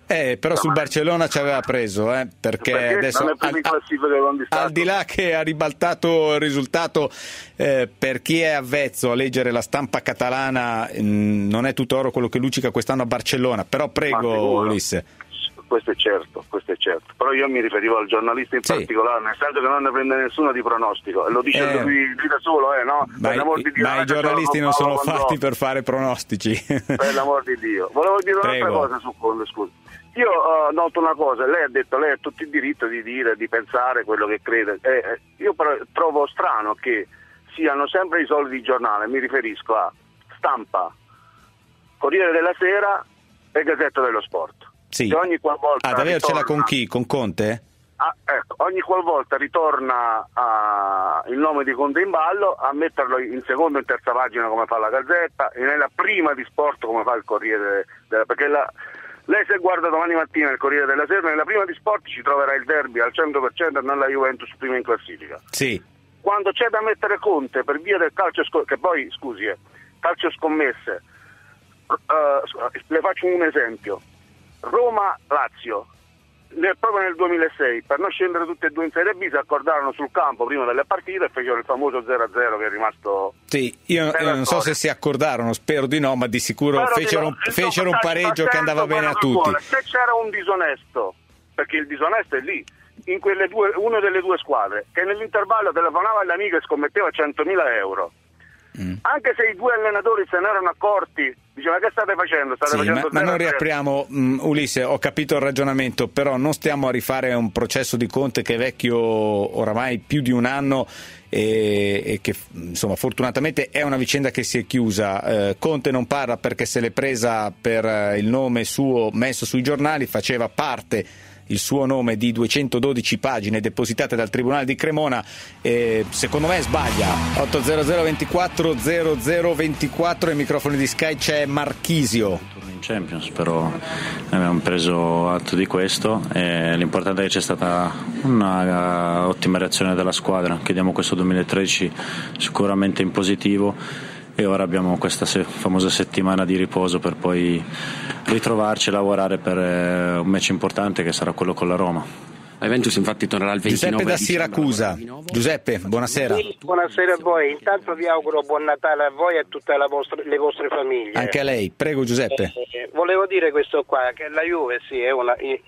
Speaker 2: Però sul Barcellona ci aveva preso, perché adesso al di là che ha ribaltato il risultato, per chi è avvezzo a leggere la stampa catalana non è tutto oro quello che luccica quest'anno a Barcellona, però prego Ulisse.
Speaker 18: Questo è certo, però io mi riferivo al giornalista in particolare, nel senso che non ne prende nessuno di pronostico, e lo dice lui da solo, no?
Speaker 2: Ma i giornalisti non sono fatti per fare pronostici.
Speaker 18: Per l'amor di Dio. Volevo dire un'altra cosa su Conte, scusa. Io noto una cosa, lei ha detto, lei ha tutto il diritto di dire, di pensare quello che crede, io però trovo strano che siano sempre i soliti giornali, mi riferisco a Stampa, Corriere della Sera e Gazzetta dello Sport.
Speaker 2: Sì.
Speaker 18: Che ogni qualvolta
Speaker 2: ad avercela con chi? Con Conte?
Speaker 18: Ogni qualvolta ritorna il nome di Conte in ballo, a metterlo in seconda e in terza pagina come fa la Gazzetta, e nella prima di Sport come fa il Corriere perché lei se guarda domani mattina il Corriere della Sera, nella prima di Sport ci troverà il derby al 100% e non la Juventus prima in classifica.
Speaker 2: Sì.
Speaker 18: Quando c'è da mettere Conte per via del calcio che poi, calcio scommesse, le faccio un esempio. Roma-Lazio, proprio nel 2006, per non scendere tutte e due in Serie B, si accordarono sul campo prima delle partite e fecero il famoso 0-0 che è rimasto...
Speaker 2: Sì, io non so se si accordarono, spero di no, ma di sicuro fecero un pareggio che andava bene a tutti.
Speaker 18: Se c'era un disonesto, perché il disonesto è lì, in quelle una delle due squadre, che nell'intervallo telefonava all'amico e scommetteva 100.000 euro, anche se i due allenatori se ne erano accorti, diceva: che state facendo?
Speaker 2: Ma non riapriamo, Ulisse, ho capito il ragionamento, però non stiamo a rifare un processo di Conte che è vecchio oramai più di un anno e che insomma fortunatamente è una vicenda che si è chiusa. Conte non parla perché se l'è presa per il nome suo messo sui giornali, faceva parte il suo nome di 212 pagine depositate dal Tribunale di Cremona, secondo me sbaglia. 800 24 0024, ai microfoni di Sky c'è Marchisio.
Speaker 19: In Champions, però abbiamo preso atto di questo e l'importante è che c'è stata una ottima reazione della squadra. Chiediamo questo 2013 sicuramente in positivo e ora abbiamo questa famosa settimana di riposo per poi ritrovarci e lavorare per un match importante che sarà quello con la Roma.
Speaker 20: La Juventus infatti tornerà il 29
Speaker 2: Giuseppe da Siracusa. Giuseppe, buonasera.
Speaker 16: Sì, buonasera a voi. Intanto vi auguro buon Natale a voi e a tutte le vostre famiglie.
Speaker 2: Anche a lei, prego Giuseppe.
Speaker 16: Volevo dire questo qua, che la Juve sì è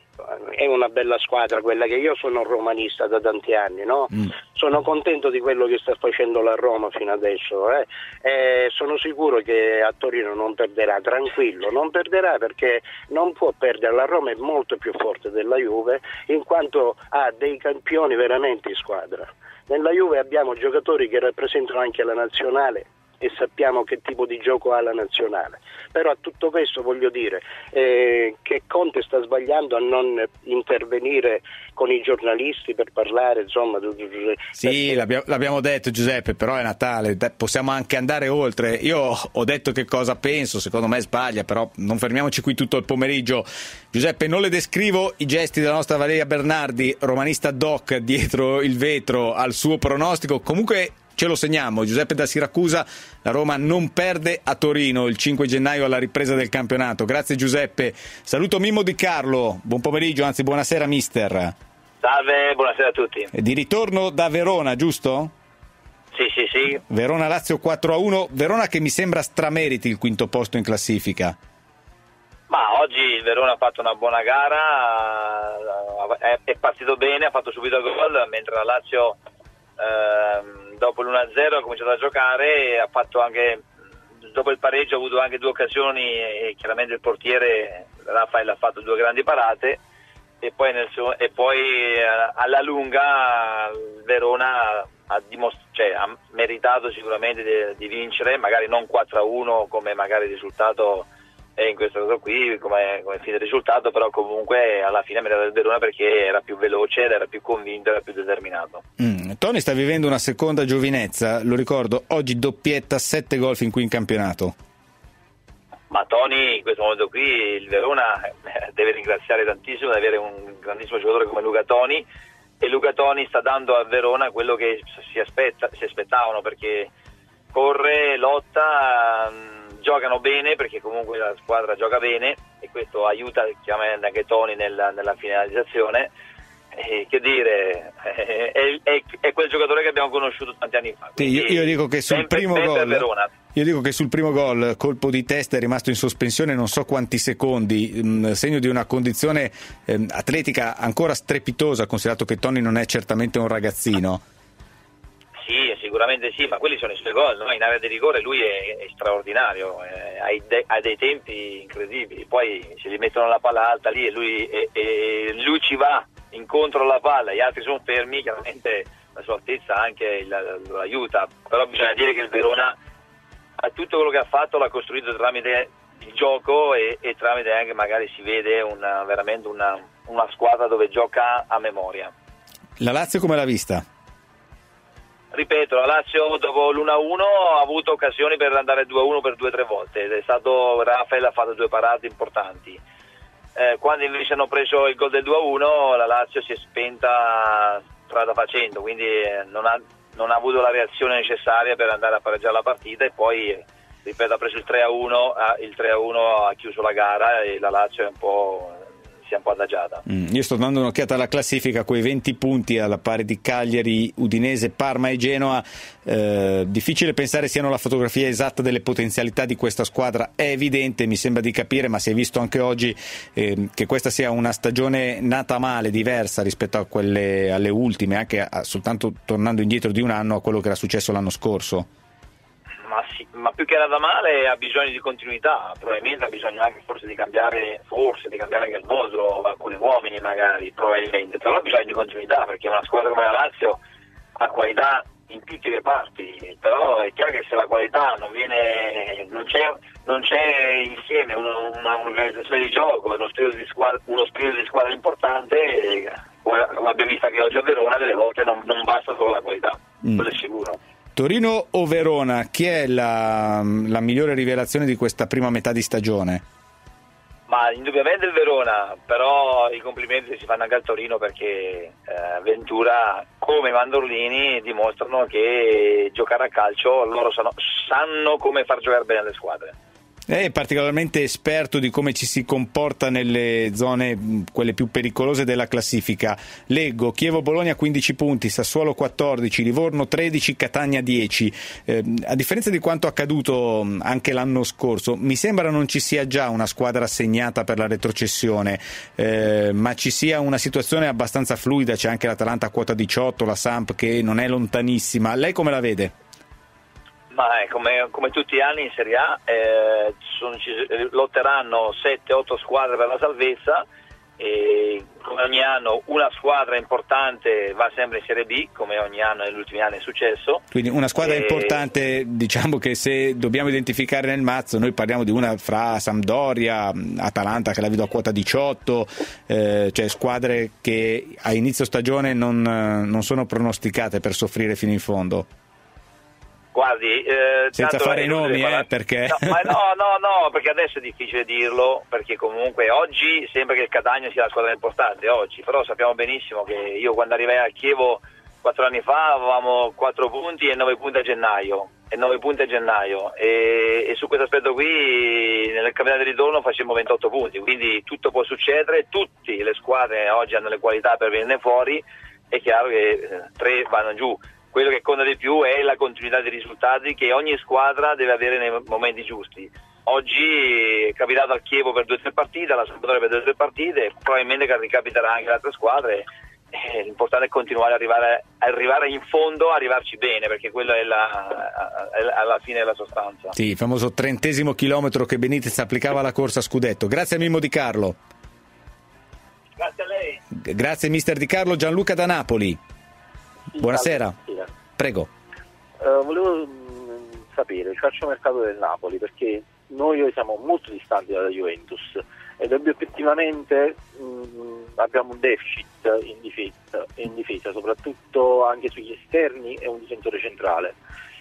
Speaker 16: una bella squadra, quella che io sono romanista da tanti anni, no? Sono contento di quello che sta facendo la Roma fino adesso, e sono sicuro che a Torino non perderà, tranquillo, non perderà, perché non può perdere. La Roma è molto più forte della Juve, in quanto ha dei campioni veramente in squadra. Nella Juve abbiamo giocatori che rappresentano anche la nazionale e sappiamo che tipo di gioco ha la nazionale, però a tutto questo voglio dire che Conte sta sbagliando a non intervenire con i giornalisti per parlare, insomma.
Speaker 2: Sì, l'abbiamo detto Giuseppe, però è Natale, possiamo anche andare oltre. Io ho detto che cosa penso, secondo me sbaglia, però non fermiamoci qui tutto il pomeriggio. Giuseppe, non le descrivo i gesti della nostra Valeria Bernardi, romanista doc dietro il vetro al suo pronostico, comunque ce lo segniamo. Giuseppe da Siracusa, la Roma non perde a Torino il 5 gennaio alla ripresa del campionato. Grazie Giuseppe. Saluto Mimmo Di Carlo, buon pomeriggio, anzi buonasera mister.
Speaker 21: Salve, buonasera a tutti.
Speaker 2: Di ritorno da Verona, giusto?
Speaker 21: Sì.
Speaker 2: Verona-Lazio 4-1, Verona che mi sembra strameriti il quinto posto in classifica.
Speaker 21: Ma oggi il Verona ha fatto una buona gara, è partito bene, ha fatto subito gol, mentre la Lazio dopo l'1-0 ha cominciato a giocare e ha fatto anche, dopo il pareggio ha avuto anche due occasioni e chiaramente il portiere Raffaele ha fatto due grandi parate e poi alla lunga il Verona ha meritato sicuramente di vincere, magari non 4-1 come magari il risultato è in questo caso qui, come fine risultato, però comunque alla fine ha meritato il Verona perché era più veloce, era più convinto, era più determinato.
Speaker 2: Tony sta vivendo una seconda giovinezza, lo ricordo, oggi doppietta, 7 gol fin qui in campionato.
Speaker 21: Ma Tony in questo momento qui il Verona deve ringraziare tantissimo di avere un grandissimo giocatore come Luca Toni, e Luca Toni sta dando a Verona quello che si aspettavano, perché corre, lotta, gioca giocano bene, perché comunque la squadra gioca bene e questo aiuta chiaramente anche Toni nella finalizzazione. Che dire, è quel giocatore che abbiamo conosciuto tanti anni fa.
Speaker 2: Io dico che sul primo gol colpo di testa, è rimasto in sospensione non so quanti secondi, segno di una condizione atletica ancora strepitosa, considerato che Toni non è certamente un ragazzino.
Speaker 21: Sì, sicuramente sì, ma quelli sono i suoi gol, no? In area di rigore lui è straordinario, ha dei tempi incredibili, poi se gli mettono la palla alta lì e lui ci va incontro alla palla, gli altri sono fermi, chiaramente la sua altezza anche lo aiuta, però bisogna dire che il Verona a tutto quello che ha fatto l'ha costruito tramite il gioco e tramite anche magari si vede veramente una squadra dove gioca a memoria.
Speaker 2: La Lazio come l'ha vista?
Speaker 21: Ripeto, la Lazio dopo l'1-1 ha avuto occasioni per andare 2-1 per 2-3 volte ed è stato Rafael, ha fatto 2 parate importanti. Quando invece hanno preso il gol del 2-1 la Lazio si è spenta strada facendo, quindi non ha avuto la reazione necessaria per andare a pareggiare la partita e poi, ripeto, ha preso il 3-1, il 3-1 ha chiuso la gara e la Lazio si è un po' adagiata.
Speaker 2: Io sto dando un'occhiata alla classifica, quei 20 punti alla pari di Cagliari, Udinese, Parma e Genoa. Difficile pensare siano la fotografia esatta delle potenzialità di questa squadra, è evidente, mi sembra di capire, ma si è visto anche oggi che questa sia una stagione nata male, diversa rispetto a alle ultime, anche soltanto tornando indietro di un anno a quello che era successo l'anno scorso.
Speaker 21: Ma sì, ma più che nada male ha bisogno di continuità, probabilmente ha bisogno anche forse di cambiare anche il modulo, alcuni uomini magari, probabilmente, però ha bisogno di continuità perché una squadra come la Lazio ha qualità in tutti i reparti, però è chiaro che se la qualità non c'è insieme un'organizzazione di gioco, uno spirito di squadra importante, come abbiamo visto anche oggi a Verona, delle volte non basta solo la qualità, quello è sicuro.
Speaker 2: Torino o Verona, chi è la migliore rivelazione di questa prima metà di stagione?
Speaker 21: Ma indubbiamente il Verona, però i complimenti si fanno anche al Torino perché Ventura come Mandorlini dimostrano che giocare a calcio loro sanno come far giocare bene le squadre.
Speaker 2: È particolarmente esperto di come ci si comporta nelle zone quelle più pericolose della classifica. Leggo Chievo-Bologna 15 punti, Sassuolo 14, Livorno 13, Catania 10. A differenza di quanto accaduto anche l'anno scorso, mi sembra non ci sia già una squadra segnata per la retrocessione, ma ci sia una situazione abbastanza fluida. C'è anche l'Atalanta a quota 18, la Samp che non è lontanissima. Lei come la vede?
Speaker 21: Ma come tutti gli anni in Serie A lotteranno 7-8 squadre per la salvezza e come ogni anno una squadra importante va sempre in Serie B, come ogni anno negli ultimi anni è successo.
Speaker 2: Quindi una squadra importante, diciamo che se dobbiamo identificare nel mazzo noi parliamo di una fra Sampdoria, Atalanta che la vedo a quota 18, cioè squadre che a inizio stagione non sono pronosticate per soffrire fino in fondo.
Speaker 21: Guardi,
Speaker 2: senza fare i nomi, perché
Speaker 21: no, perché adesso è difficile dirlo, perché comunque oggi sembra che il Catania sia la squadra importante oggi, però sappiamo benissimo che io quando arrivai a Chievo 4 anni fa avevamo 4 punti e 9 punti a gennaio e su questo aspetto qui nel campionato di ritorno facciamo 28 punti, quindi tutto può succedere, tutte le squadre oggi hanno le qualità per venire fuori, è chiaro che 3 vanno giù. Quello che conta di più è la continuità dei risultati che ogni squadra deve avere nei momenti giusti. Oggi è capitato al Chievo per 2 o 3 partite, alla Sampdoria per 2 o 3 partite, probabilmente ricapiterà anche le altre squadre. L'importante è continuare ad arrivare in fondo, arrivarci bene, perché quello è alla fine della sostanza.
Speaker 2: Sì, il famoso 30° chilometro che Benitez applicava alla corsa a scudetto. Grazie a Mimmo Di Carlo.
Speaker 21: Grazie a lei.
Speaker 2: Grazie mister Di Carlo. Gianluca da Napoli. Buonasera. Prego.
Speaker 4: Volevo sapere il calciomercato del Napoli, perché noi siamo molto distanti dalla Juventus ed obiettivamente abbiamo un deficit in difesa, soprattutto anche sugli esterni e un difensore centrale.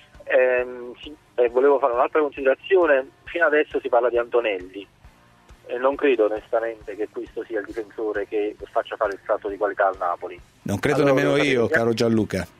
Speaker 4: Volevo fare un'altra considerazione: fino adesso si parla di Antonelli e non credo onestamente che questo sia il difensore che faccia fare il salto di qualità al Napoli.
Speaker 2: Non credo nemmeno io, caro Gianluca.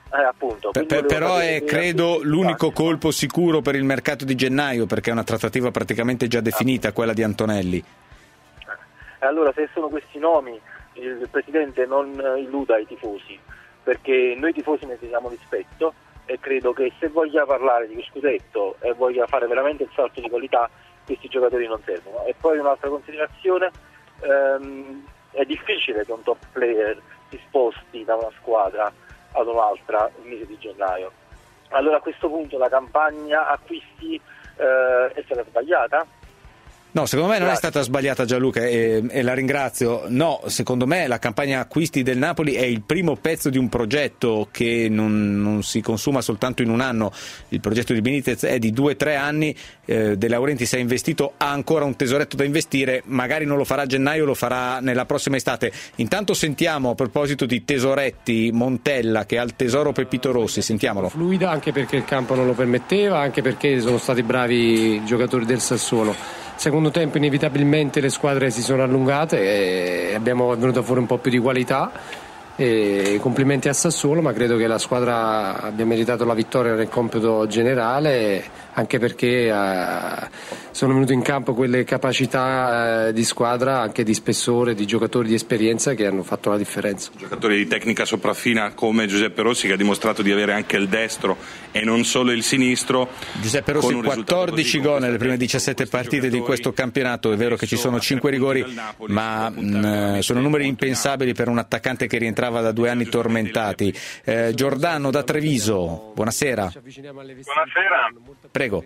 Speaker 4: appunto.
Speaker 2: Però è credo l'unico colpo sicuro per il mercato di gennaio, perché è una trattativa praticamente già definita, quella di Antonelli.
Speaker 4: Allora, se sono questi nomi, il Presidente non illuda i tifosi, perché noi tifosi necessitiamo rispetto, e credo che se voglia parlare di scudetto e voglia fare veramente il salto di qualità, questi giocatori non servono. E poi un'altra considerazione, è difficile che un top player si sposti da una squadra ad un'altra il mese di gennaio. Allora a questo punto la campagna acquisti è stata sbagliata?
Speaker 2: No, secondo me non è stata sbagliata, Gianluca, e la ringrazio. No, secondo me la campagna acquisti del Napoli è il primo pezzo di un progetto che non si consuma soltanto in un anno. Il progetto di Benitez è di 2-3 anni. De Laurentiis ha investito, ha ancora un tesoretto da investire, magari non lo farà a gennaio, lo farà nella prossima estate. Intanto sentiamo, a proposito di tesoretti, Montella che ha il tesoro Pepito Rossi, sentiamolo.
Speaker 5: Fluida, anche perché il campo non lo permetteva, anche perché sono stati bravi i giocatori del Sassuolo. Secondo tempo inevitabilmente le squadre si sono allungate e è venuto fuori un po' più di qualità, e complimenti a Sassuolo, ma credo che la squadra abbia meritato la vittoria nel computo generale, anche perché sono venute in campo quelle capacità di squadra, anche di spessore, di giocatori di esperienza, che hanno fatto la differenza.
Speaker 22: Giocatori di tecnica sopraffina come Giuseppe Rossi, che ha dimostrato di avere anche il destro e non solo il sinistro.
Speaker 2: Giuseppe Rossi 14 gol nelle prime 17 partite di questo campionato. È vero che ci sono 5 rigori, ma sono numeri impensabili per un attaccante che rientrava da 2 anni tormentati. Giordano da Treviso, buonasera.
Speaker 23: Buonasera.
Speaker 2: Prego.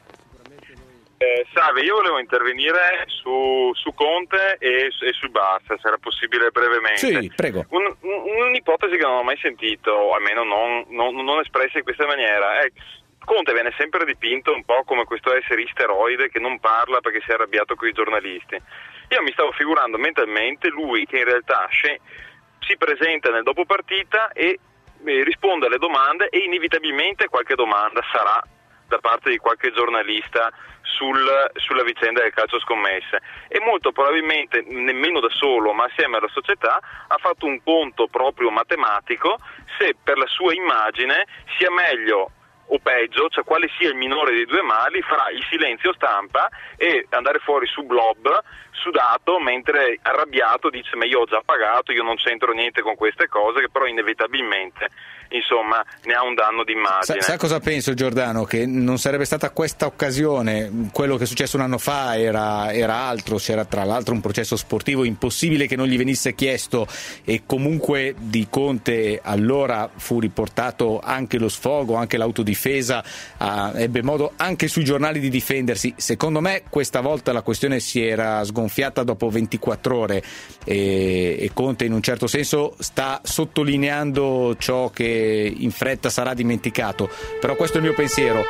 Speaker 23: Salve, io volevo intervenire su Conte e sul Barça, se era possibile brevemente.
Speaker 2: Sì, prego.
Speaker 23: Un'ipotesi che non ho mai sentito, o almeno non espressa in questa maniera. Conte viene sempre dipinto un po' come questo essere isteroide che non parla perché si è arrabbiato con i giornalisti. Io mi stavo figurando mentalmente lui che in realtà si presenta nel dopo partita e risponde alle domande, e inevitabilmente qualche domanda sarà da parte di qualche giornalista sulla vicenda del calcio scommesse, e molto probabilmente nemmeno da solo ma assieme alla società ha fatto un conto proprio matematico se per la sua immagine sia meglio o peggio, cioè quale sia il minore dei due mali fra il silenzio stampa e andare fuori su Blob sudato mentre arrabbiato dice ma io ho già pagato, io non c'entro niente con queste cose, che però inevitabilmente insomma ne ha un danno d'immagine.
Speaker 2: Sa cosa penso, Giordano? Che non sarebbe stata questa occasione, quello che è successo un anno fa era altro, c'era tra l'altro un processo sportivo impossibile che non gli venisse chiesto, e comunque di Conte allora fu riportato anche lo sfogo, anche l'autodifesa, ebbe modo anche sui giornali di difendersi. Secondo me questa volta la questione si era sgonfiata dopo 24 ore e Conte in un certo senso sta sottolineando ciò che in fretta sarà dimenticato, però questo è il mio pensiero.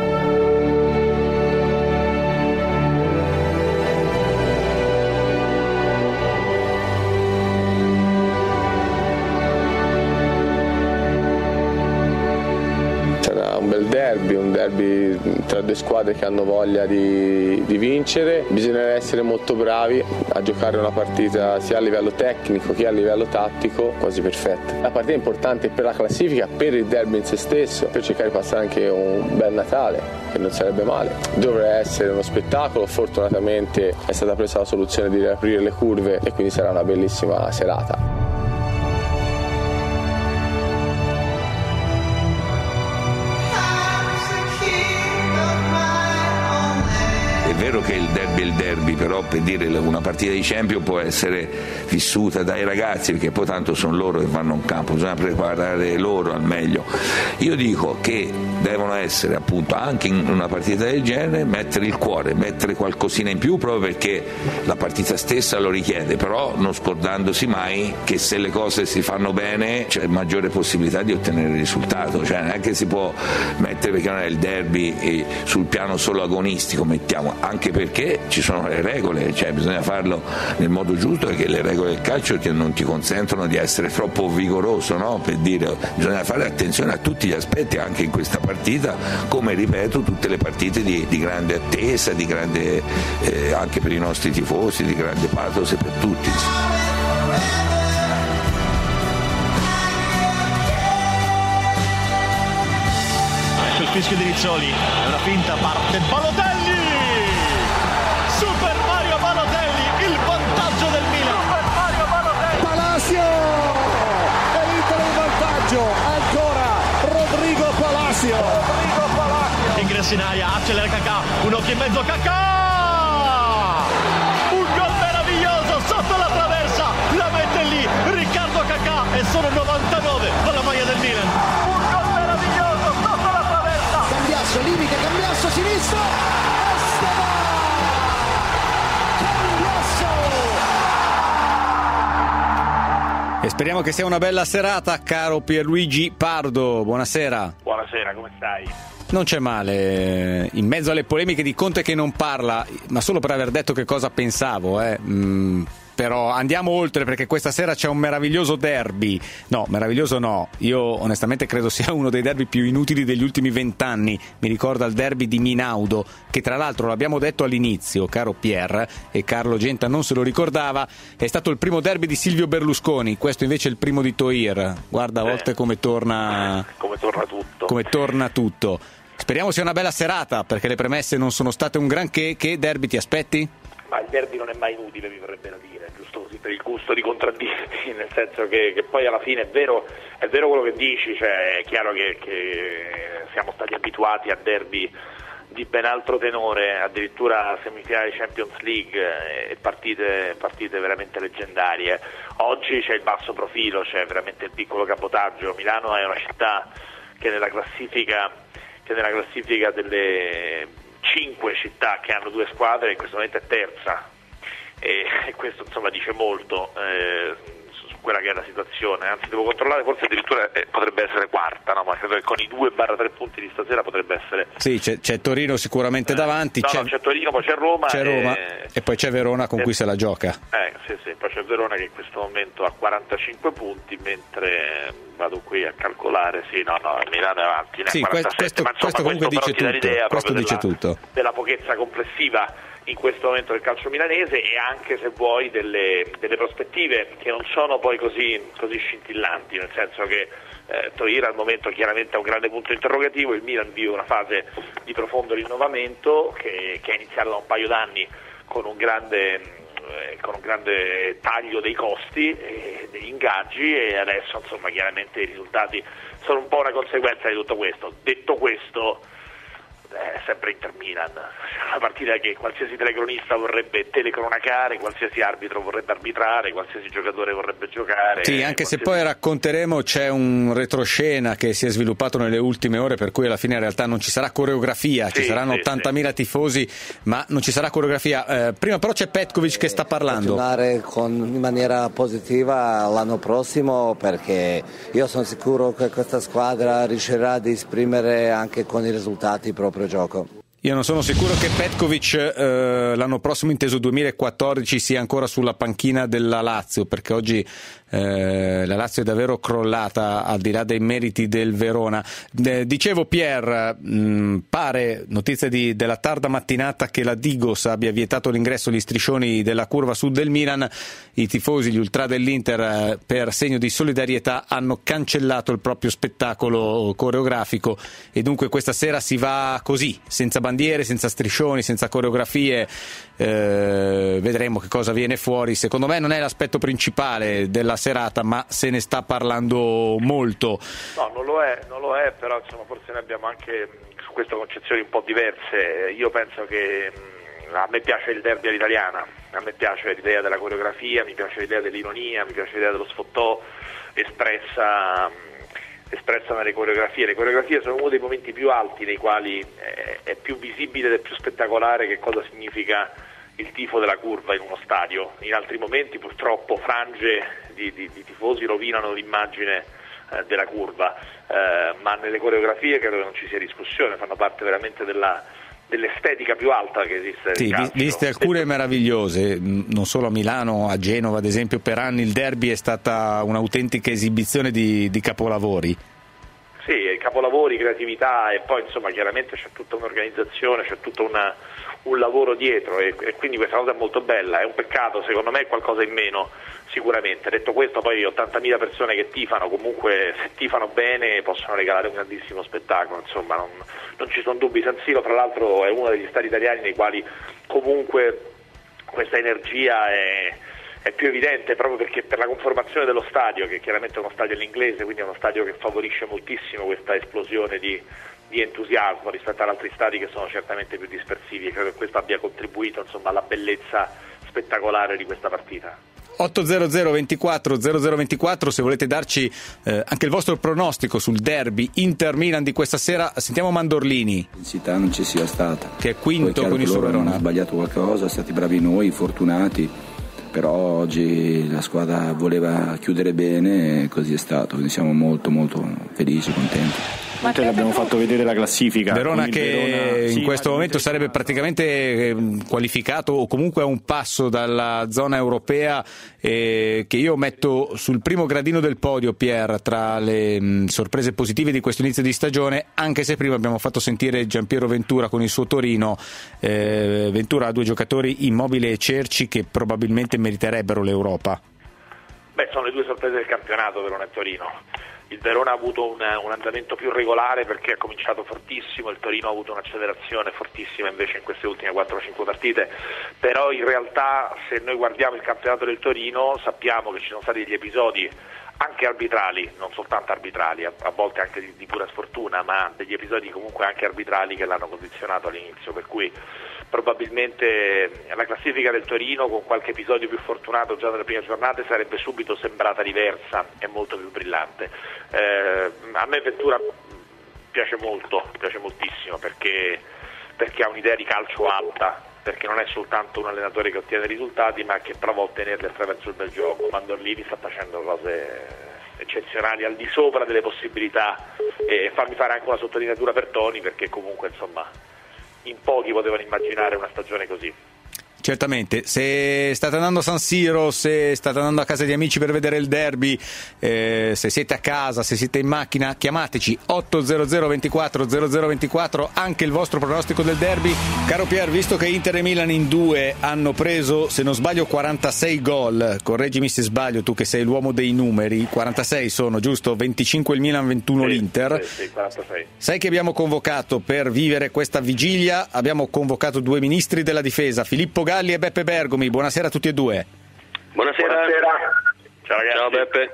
Speaker 7: Un derby tra due squadre che hanno voglia di vincere. Bisognerà essere molto bravi a giocare una partita sia a livello tecnico che a livello tattico quasi perfetta. La partita è importante per la classifica, per il derby in se stesso, per cercare di passare anche un bel Natale, che non sarebbe male. Dovrà essere uno spettacolo, fortunatamente è stata presa la soluzione di riaprire le curve e quindi sarà una bellissima serata.
Speaker 6: È vero che il derby è il derby, però per dire una partita di Champions può essere vissuta dai ragazzi, perché poi tanto sono loro che vanno in campo, bisogna preparare loro al meglio. Io dico che devono essere appunto anche in una partita del genere mettere il cuore, mettere qualcosina in più, proprio perché la partita stessa lo richiede, però non scordandosi mai che se le cose si fanno bene c'è maggiore possibilità di ottenere il risultato, cioè non è che si può mettere, perché non è il derby, sul piano solo agonistico, mettiamo, anche perché ci sono le regole, cioè bisogna farlo nel modo giusto, perché le regole del calcio non ti consentono di essere troppo vigoroso, no? Per dire, bisogna fare attenzione a tutti gli aspetti anche in questa partita, come ripeto tutte le partite di grande attesa, di grande anche per i nostri tifosi, di grande pathos per tutti.
Speaker 1: fischio di Rizzoli, è una finta, parte Balotelli, Super Mario Balotelli, il vantaggio del Milan. Super Mario Balotelli,
Speaker 8: Palacio, e l'Inter in vantaggio, ancora Rodrigo Palacio.
Speaker 1: Ingresso in aria, accelera Kakà, un occhio in mezzo Kakà, un gol meraviglioso sotto la traversa, la mette lì Riccardo Kakà e sono 99 con la maglia del Milan. Un gol meraviglioso sotto la traversa.
Speaker 8: Cambiasso, limite, Cambiasso, sinistro, Esteban!
Speaker 2: E speriamo che sia una bella serata, caro Pierluigi Pardo. Buonasera.
Speaker 9: Buonasera, come stai?
Speaker 2: Non c'è male, in mezzo alle polemiche di Conte che non parla, ma solo per aver detto che cosa pensavo, però andiamo oltre, perché questa sera c'è un meraviglioso derby. No, meraviglioso no, io onestamente credo sia uno dei derby più inutili degli ultimi 20 anni. Mi ricorda il derby di Minaudo, che tra l'altro l'abbiamo detto all'inizio, caro Pier, e Carlo Genta non se lo ricordava, è stato il primo derby di Silvio Berlusconi, questo invece è il primo di Toir. Guarda a volte come torna
Speaker 9: tutto.
Speaker 2: Come torna tutto. Speriamo sia una bella serata, perché le premesse non sono state un granché. Che derby ti aspetti?
Speaker 9: Ma il derby non è mai inutile, mi verrebbe da dire, giusto così per il gusto di contraddirti, nel senso che poi alla fine è vero quello che dici, cioè è chiaro che siamo stati abituati a derby di ben altro tenore, addirittura semifinali Champions League e partite veramente leggendarie. Oggi c'è il basso profilo, c'è veramente il piccolo cabotaggio. Milano è una città che nella classifica delle 5 città che hanno 2 squadre in questo momento è terza, e questo insomma dice molto su quella che è la situazione. Anzi, devo controllare, forse addirittura potrebbe essere quarta, no? Ma credo che con i 2/3 punti di stasera potrebbe essere.
Speaker 2: Sì, c'è Torino sicuramente davanti,
Speaker 9: c'è Torino, poi c'è Roma
Speaker 2: e poi c'è Verona con cui se la gioca.
Speaker 9: Sì, poi c'è Verona che in questo momento ha 45 punti, mentre vado qui a calcolare, Milano è avanti,
Speaker 2: sì,
Speaker 9: 47,
Speaker 2: questo comunque dice tutto, questo dice tutto
Speaker 9: della pochezza complessiva in questo momento del calcio milanese, e anche, se vuoi, delle prospettive che non sono poi così scintillanti, nel senso che Toira al momento chiaramente ha un grande punto interrogativo. Il Milan vive una fase di profondo rinnovamento che è iniziata da un paio d'anni con un grande taglio dei costi e degli ingaggi, e adesso insomma chiaramente i risultati sono un po' una conseguenza di tutto questo. Detto questo, sempre Inter-Milan, una partita che qualsiasi telecronista vorrebbe telecronacare, qualsiasi arbitro vorrebbe arbitrare, qualsiasi giocatore vorrebbe giocare.
Speaker 2: Sì, anche se poi racconteremo, c'è un retroscena che si è sviluppato nelle ultime ore, per cui alla fine in realtà non ci sarà coreografia, ci saranno 80.000 tifosi, ma non ci sarà coreografia. Prima però c'è Petkovic che sta parlando.
Speaker 24: Continuare in maniera positiva l'anno prossimo, perché io sono sicuro che questa squadra riuscirà ad esprimere anche con i risultati proprio gioco.
Speaker 2: Io non sono sicuro che Petkovic l'anno prossimo, inteso 2014, sia ancora sulla panchina della Lazio, perché oggi la Lazio è davvero crollata, al di là dei meriti del Verona. Dicevo, Pier, pare, notizia della tarda mattinata, che la Digos abbia vietato l'ingresso agli striscioni della curva sud del Milan. I tifosi, gli ultra dell'Inter, per segno di solidarietà, hanno cancellato il proprio spettacolo coreografico, e dunque questa sera si va così, senza bandiere, senza striscioni, senza coreografie. Vedremo che cosa viene fuori. Secondo me non è l'aspetto principale della serata, ma se ne sta parlando molto.
Speaker 9: No, non lo è, però insomma forse ne abbiamo anche su questo concezioni un po' diverse. Io penso che a me piace il derby all'italiana, a me piace l'idea della coreografia, mi piace l'idea dell'ironia, mi piace l'idea dello sfottò espressa nelle coreografie. Le coreografie sono uno dei momenti più alti nei quali è più visibile ed è più spettacolare che cosa significa il tifo della curva in uno stadio. In altri momenti purtroppo frange di tifosi rovinano l'immagine della curva, ma nelle coreografie credo che non ci sia discussione, fanno parte veramente dell'estetica più alta che esiste.
Speaker 2: Sì, viste alcune meravigliose, non solo a Milano, a Genova ad esempio, per anni il derby è stata un'autentica esibizione di capolavori.
Speaker 9: Sì, capolavori, creatività, e poi insomma chiaramente c'è tutta un'organizzazione, c'è tutto un lavoro dietro, e quindi questa cosa è molto bella. È un peccato, secondo me è qualcosa in meno sicuramente. Detto questo, poi 80.000 persone che tifano, comunque se tifano bene possono regalare un grandissimo spettacolo, insomma non ci sono dubbi. San Siro tra l'altro è uno degli stadi italiani nei quali comunque questa energia è più evidente, proprio perché per la conformazione dello stadio, che chiaramente è uno stadio all'inglese, quindi è uno stadio che favorisce moltissimo questa esplosione di entusiasmo rispetto ad altri stadi che sono certamente più dispersivi, e credo che questo abbia contribuito insomma alla bellezza spettacolare di questa partita.
Speaker 2: 800 24 0024, se volete darci anche il vostro pronostico sul derby Inter-Milan di questa sera. Sentiamo Mandorlini.
Speaker 3: L'intensità non ci sia stata,
Speaker 2: che è quinto con il suo Verona.
Speaker 3: Hanno sbagliato qualcosa, siamo stati bravi noi, fortunati, però oggi la squadra voleva chiudere bene e così è stato, quindi siamo molto molto felici, contenti.
Speaker 19: Abbiamo fatto vedere la classifica.
Speaker 2: Verona che in questo momento sarebbe praticamente qualificato o comunque a un passo dalla zona europea, che io metto sul primo gradino del podio, Pier, tra le sorprese positive di questo inizio di stagione, anche se prima abbiamo fatto sentire Giampiero Ventura con il suo Torino. Ventura ha due giocatori, Immobile e Cerci, che probabilmente meriterebbero l'Europa.
Speaker 9: Sono le due sorprese del campionato, Verona e Torino. Il Verona ha avuto un andamento più regolare perché ha cominciato fortissimo, il Torino ha avuto un'accelerazione fortissima invece in queste ultime 4-5 partite, però in realtà se noi guardiamo il campionato del Torino sappiamo che ci sono stati degli episodi anche arbitrali, non soltanto arbitrali, a volte anche di pura sfortuna, ma degli episodi comunque anche arbitrali che l'hanno condizionato all'inizio, per cui probabilmente la classifica del Torino con qualche episodio più fortunato già nelle prime giornate sarebbe subito sembrata diversa e molto più brillante. A me Ventura piace moltissimo perché ha un'idea di calcio alta, perché non è soltanto un allenatore che ottiene risultati ma che prova a ottenerli attraverso il bel gioco. Mandorlini sta facendo cose eccezionali al di sopra delle possibilità, e farmi fare anche una sottolineatura per Toni, perché comunque insomma in pochi potevano immaginare una stagione così.
Speaker 2: Certamente, se state andando a San Siro, se state andando a casa di amici per vedere il derby, se siete a casa, se siete in macchina, chiamateci 800 24 0024, anche il vostro pronostico del derby. Caro Pier, visto che Inter e Milan in due hanno preso, se non sbaglio, 46 gol, correggimi se sbaglio, tu che sei l'uomo dei numeri, 46 sono, giusto? 25 il Milan, 21 l'Inter.
Speaker 9: Sì, 46.
Speaker 2: Sai che abbiamo convocato per vivere questa vigilia, abbiamo convocato due ministri della difesa, Filippo Galli e Beppe Bergomi. Buonasera a tutti e due.
Speaker 11: Buonasera.
Speaker 9: Ciao ragazzi.
Speaker 11: Ciao Beppe.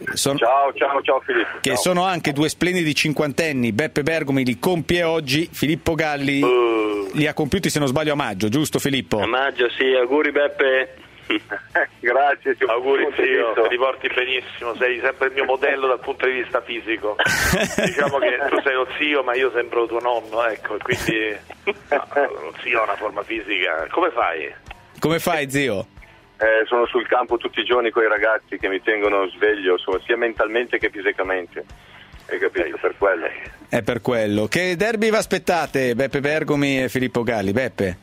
Speaker 18: Ciao Filippo.
Speaker 2: Che sono anche due splendidi cinquantenni. Beppe Bergomi li compie oggi, Filippo Galli li ha compiuti, se non sbaglio, a maggio, giusto Filippo?
Speaker 11: A maggio, sì. Auguri Beppe.
Speaker 18: Grazie,
Speaker 9: auguri zio, ti porti benissimo, sei sempre il mio modello dal punto di vista fisico. Diciamo che tu sei lo zio ma io sembro tuo nonno, ecco, quindi lo zio ha una forma fisica. Come fai zio?
Speaker 18: Sono sul campo tutti i giorni con i ragazzi che mi tengono sveglio, sia mentalmente che fisicamente. Hai capito? Per quello.
Speaker 2: È per quello. Che derby vi aspettate, Beppe Bergomi e Filippo Galli? Beppe?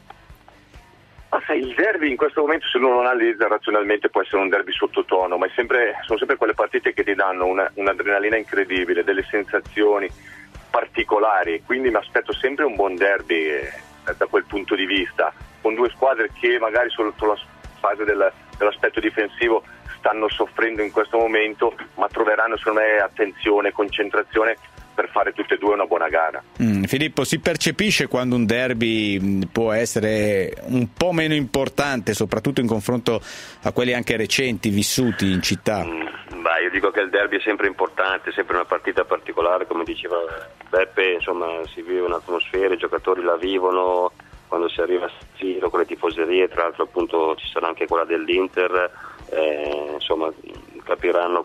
Speaker 18: Il derby in questo momento, se uno lo analizza razionalmente, può essere un derby sottotono, ma sono sempre quelle partite che ti danno un'adrenalina incredibile, delle sensazioni particolari, quindi mi aspetto sempre un buon derby da quel punto di vista, con due squadre che magari sotto la fase dell'aspetto difensivo stanno soffrendo in questo momento, ma troveranno secondo me attenzione, concentrazione per fare tutte e due una buona gara.
Speaker 2: Filippo, si percepisce quando un derby può essere un po' meno importante, soprattutto in confronto a quelli anche recenti, vissuti in città?
Speaker 11: Io dico che il derby è sempre importante, sempre una partita particolare, come diceva Beppe, insomma si vive un'atmosfera, i giocatori la vivono, quando si arriva a Siro con le tifoserie, tra l'altro appunto ci sarà anche quella dell'Inter, insomma capiranno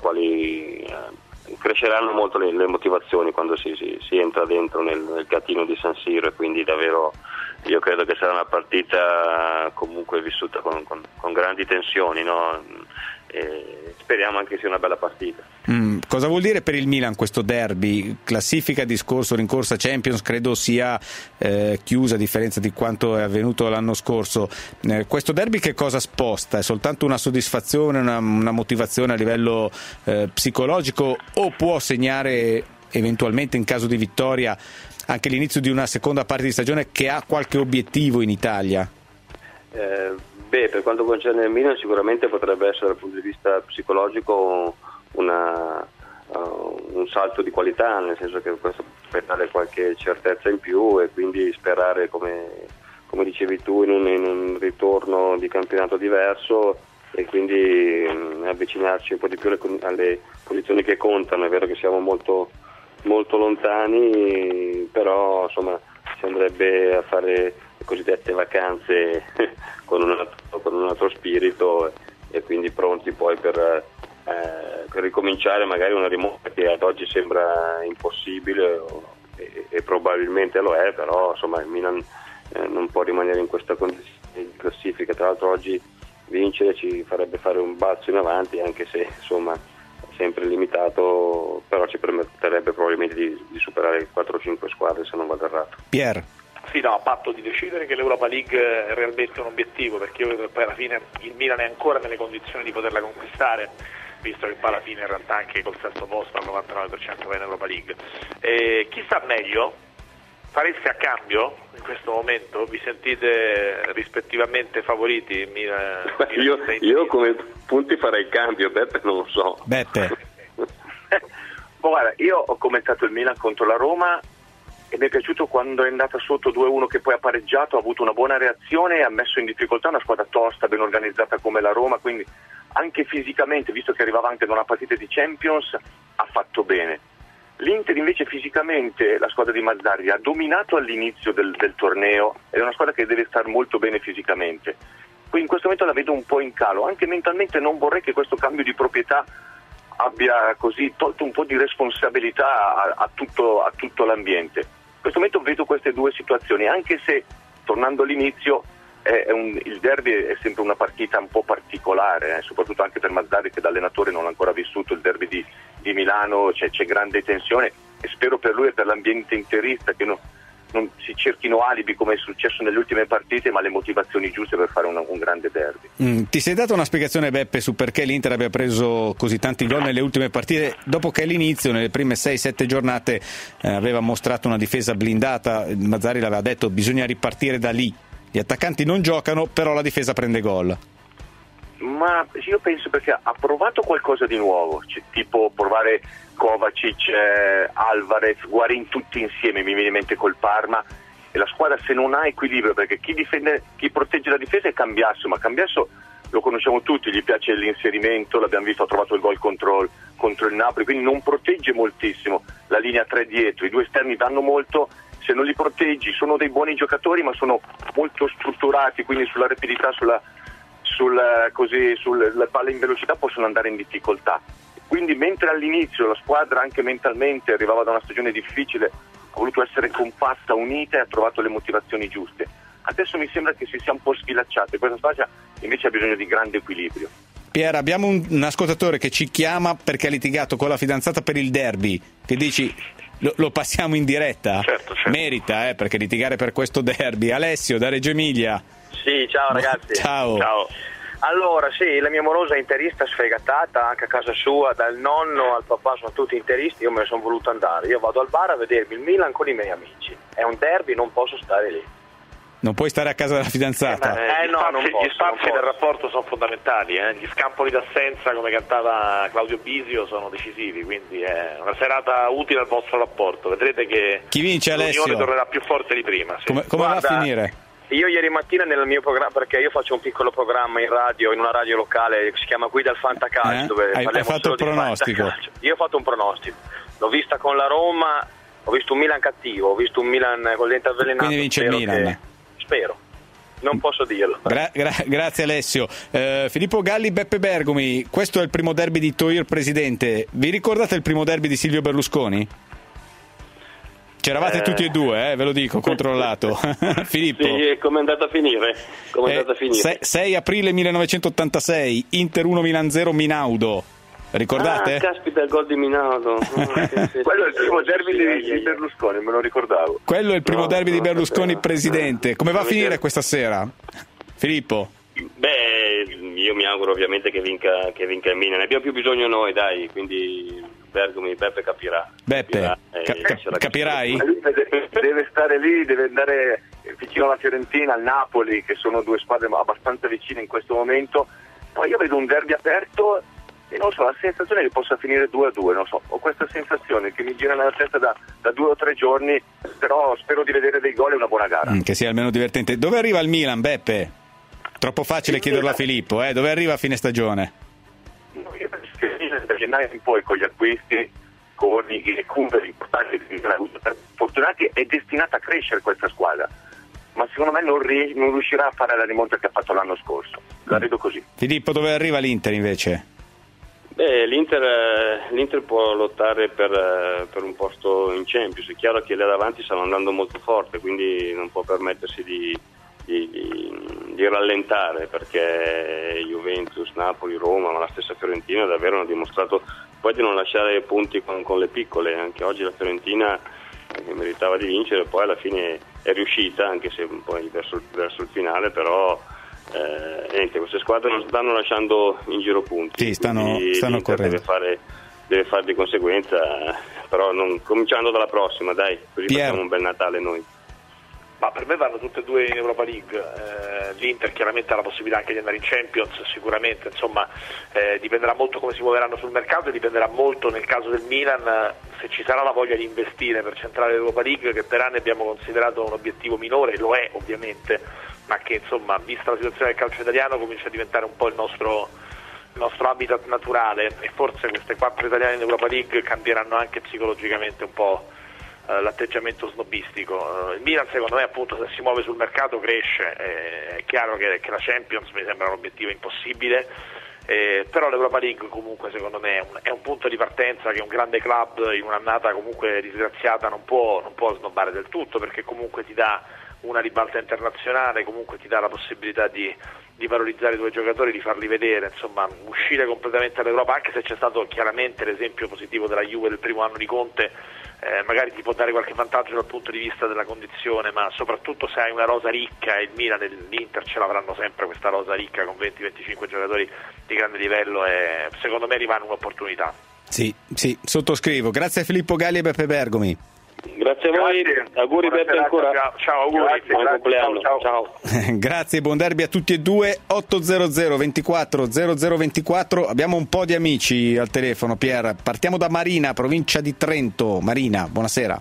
Speaker 11: cresceranno molto le motivazioni quando si entra dentro nel gattino di San Siro, e quindi davvero io credo che sarà una partita comunque vissuta con grandi tensioni, no? E speriamo anche sia una bella partita.
Speaker 2: Cosa vuol dire per il Milan questo derby? Classifica, discorso, rincorsa Champions credo sia chiusa, a differenza di quanto è avvenuto l'anno scorso. Questo derby che cosa sposta? È soltanto una soddisfazione, una motivazione a livello psicologico, o può segnare eventualmente in caso di vittoria anche l'inizio di una seconda parte di stagione che ha qualche obiettivo in Italia?
Speaker 11: Per quanto concerne il Milan sicuramente potrebbe essere dal punto di vista psicologico un salto di qualità, nel senso che questo può dare qualche certezza in più e quindi sperare, come dicevi tu, in un ritorno di campionato diverso e quindi avvicinarci un po' di più alle posizioni che contano. È vero che siamo molto, molto lontani, però insomma si andrebbe a fare le cosiddette vacanze con un altro spirito e quindi pronti poi per ricominciare magari una rimonta che ad oggi sembra impossibile e probabilmente lo è, però insomma il Milan non può rimanere in questa condizione di classifica. Tra l'altro oggi vincere ci farebbe fare un balzo in avanti, anche se insomma sempre limitato, però ci permetterebbe probabilmente di superare 4-5 squadre, se non vado errato.
Speaker 2: Pier.
Speaker 9: Sì, no, a patto di decidere che l'Europa League è realmente un obiettivo, perché io credo che poi alla fine il Milan è ancora nelle condizioni di poterla conquistare, visto che poi alla fine in realtà anche col sesto posto al 99% va in Europa League. Chi sta meglio? Fareste a cambio in questo momento? Vi sentite rispettivamente favoriti?
Speaker 11: Io come punti farei il cambio, Beppe non lo so.
Speaker 2: Beppe.
Speaker 18: Guarda, io ho commentato il Milan contro la Roma e mi è piaciuto quando è andata sotto 2-1 che poi ha pareggiato, ha avuto una buona reazione e ha messo in difficoltà una squadra tosta, ben organizzata come la Roma, quindi anche fisicamente, visto che arrivava anche da una partita di Champions, ha fatto bene. L'Inter invece fisicamente, la squadra di Mazzarri, ha dominato all'inizio del torneo ed è una squadra che deve stare molto bene fisicamente. Quindi in questo momento la vedo un po' in calo, anche mentalmente non vorrei che questo cambio di proprietà abbia così tolto un po' di responsabilità a tutto l'ambiente. In questo momento vedo queste due situazioni, anche se, tornando all'inizio, il derby è sempre una partita un po' particolare, soprattutto anche per Mazzarri che da allenatore non ha ancora vissuto il derby di Milano, c'è grande tensione e spero per lui e per l'ambiente interista che non si cerchino alibi come è successo nelle ultime partite, ma le motivazioni giuste per fare un grande derby.
Speaker 2: Ti sei dato una spiegazione, Beppe, su perché l'Inter abbia preso così tanti gol nelle ultime partite, dopo che all'inizio, nelle prime 6-7 giornate, aveva mostrato una difesa blindata? Mazzarri l'aveva detto, bisogna ripartire da lì, gli attaccanti non giocano, però la difesa prende gol.
Speaker 18: Ma io penso perché ha provato qualcosa di nuovo, tipo provare Kovacic, Alvarez, Guarin tutti insieme, mi viene in mente col Parma, e la squadra se non ha equilibrio, perché chi protegge la difesa è Cambiasso, ma Cambiasso lo conosciamo tutti, gli piace l'inserimento, l'abbiamo visto, ha trovato il gol contro il Napoli, quindi non protegge moltissimo la linea 3 dietro, i due esterni danno molto, se non li proteggi sono dei buoni giocatori ma sono molto strutturati, quindi sulla rapidità, sulla palla in velocità possono andare in difficoltà. Quindi mentre all'inizio la squadra anche mentalmente arrivava da una stagione difficile, ha voluto essere compatta, unita e ha trovato le motivazioni giuste. Adesso mi sembra che si sia un po' sfilacciato e questa squadra invece ha bisogno di grande equilibrio.
Speaker 2: Pier, abbiamo un ascoltatore che ci chiama perché ha litigato con la fidanzata per il derby, che dici lo passiamo in diretta?
Speaker 21: Certo.
Speaker 2: Merita, perché litigare per questo derby. Alessio da Reggio Emilia.
Speaker 12: Sì, ciao ragazzi.
Speaker 2: Ciao.
Speaker 12: Allora, sì, la mia morosa è interista sfegatata anche a casa sua, dal nonno al papà sono tutti interisti, io me ne sono voluto andare. Io vado al bar a vedermi il Milan con i miei amici. È un derby, non posso stare lì.
Speaker 2: Non puoi stare a casa della fidanzata?
Speaker 9: Gli spazi del rapporto sono fondamentali, gli scampoli d'assenza, come cantava Claudio Bisio, sono decisivi, quindi è una serata utile al vostro rapporto. Vedrete che
Speaker 2: chi vince, Alessio?
Speaker 9: l'unione tornerà più forte di prima. Sì.
Speaker 2: Come va a finire?
Speaker 12: Io ieri mattina nel mio programma, perché io faccio un piccolo programma in radio, in una radio locale che si chiama Guida al Fantacalcio, dove
Speaker 2: hai fatto il pronostico?
Speaker 12: Io ho fatto un pronostico, l'ho vista con la Roma, ho visto un Milan cattivo, ho visto un Milan con il dente avvelenato.
Speaker 2: Quindi vince il Milan?
Speaker 12: Spero, non posso dirlo.
Speaker 2: Grazie Alessio. Filippo Galli, Beppe Bergomi, questo è il primo derby di Toir presidente. Vi ricordate il primo derby di Silvio Berlusconi? C'eravate tutti e due, ve lo dico, controllato. Filippo.
Speaker 11: Sì, come è andata a finire?
Speaker 2: 6 aprile 1986, Inter 1 Milan 0 Minaudo. Ricordate?
Speaker 11: Caspita, il gol di Minaudo.
Speaker 18: Quello è il primo derby di Berlusconi, me lo ricordavo.
Speaker 2: Quello è il primo derby di Berlusconi presidente. Come va a finire questa sera? Filippo?
Speaker 11: Beh, io mi auguro ovviamente che vinca il Milan. Ne abbiamo più bisogno noi, dai, quindi Bergomi, Beppe capirà.
Speaker 2: Beppe, capirai?
Speaker 18: Deve stare lì, deve andare vicino alla Fiorentina, al Napoli, che sono due squadre abbastanza vicine in questo momento. Poi io vedo un derby aperto e non so, la sensazione è che possa finire 2-2, non so, ho questa sensazione che mi gira nella testa da 2 o 3 giorni, però spero di vedere dei gol e una buona gara.
Speaker 2: Che sia almeno divertente. Dove arriva il Milan, Beppe? Troppo facile chiederlo a Filippo, dove arriva a fine stagione?
Speaker 18: Io penso che il Milan da gennaio in poi con gli acquisti, con i recuperi importanti, fortunati, è destinata a crescere questa squadra, ma secondo me non riuscirà a fare la rimonta che ha fatto l'anno scorso, la vedo così.
Speaker 2: Filippo, dove arriva l'Inter invece?
Speaker 11: L'Inter può lottare per un posto in Champions. È chiaro che lì davanti stanno andando molto forte, quindi non può permettersi di rallentare, perché Juventus, Napoli, Roma, ma la stessa Fiorentina davvero hanno dimostrato poi di non lasciare punti con le piccole. Anche oggi la Fiorentina, che meritava di vincere, poi alla fine è riuscita, anche se poi verso il finale, però queste squadre non stanno lasciando in giro punti.
Speaker 2: Sì, stanno correndo.
Speaker 11: Deve fare di conseguenza, però cominciando dalla prossima, dai, così facciamo un bel Natale noi.
Speaker 9: Ma per me vanno tutte e due in Europa League. L'Inter chiaramente ha la possibilità anche di andare in Champions, sicuramente, insomma, dipenderà molto come si muoveranno sul mercato, e dipenderà molto nel caso del Milan se ci sarà la voglia di investire per centrare l'Europa League, che per anni abbiamo considerato un obiettivo minore, lo è ovviamente, ma che insomma, vista la situazione del calcio italiano, comincia a diventare un po' il nostro habitat naturale, e forse queste 4 italiane in Europa League cambieranno anche psicologicamente un po' l'atteggiamento snobbistico. Il Milan, secondo me, appunto, se si muove sul mercato cresce. È chiaro che la Champions mi sembra un obiettivo impossibile, però l'Europa League comunque secondo me è un punto di partenza che un grande club in un'annata comunque disgraziata non può snobbare del tutto, perché comunque ti dà una ribalta internazionale, comunque ti dà la possibilità di valorizzare i tuoi giocatori, di farli vedere, insomma, uscire completamente dall'Europa, anche se c'è stato chiaramente l'esempio positivo della Juve del primo anno di Conte. Magari ti può dare qualche vantaggio dal punto di vista della condizione, ma soprattutto se hai una rosa ricca, e il Milan e l'Inter ce l'avranno sempre questa rosa ricca con 20-25 giocatori di grande livello, e secondo me rimane un'opportunità.
Speaker 2: Sì, sottoscrivo. Grazie a Filippo Galli e Beppe Bergomi.
Speaker 11: Grazie a voi, auguri Beppe ancora.
Speaker 9: Ciao, auguri.
Speaker 11: Buon compleanno. Ciao.
Speaker 2: Grazie, buon derby a tutti e due. 800 24 0024. Abbiamo un po' di amici al telefono, Pier. Partiamo da Marina, provincia di Trento. Marina, buonasera.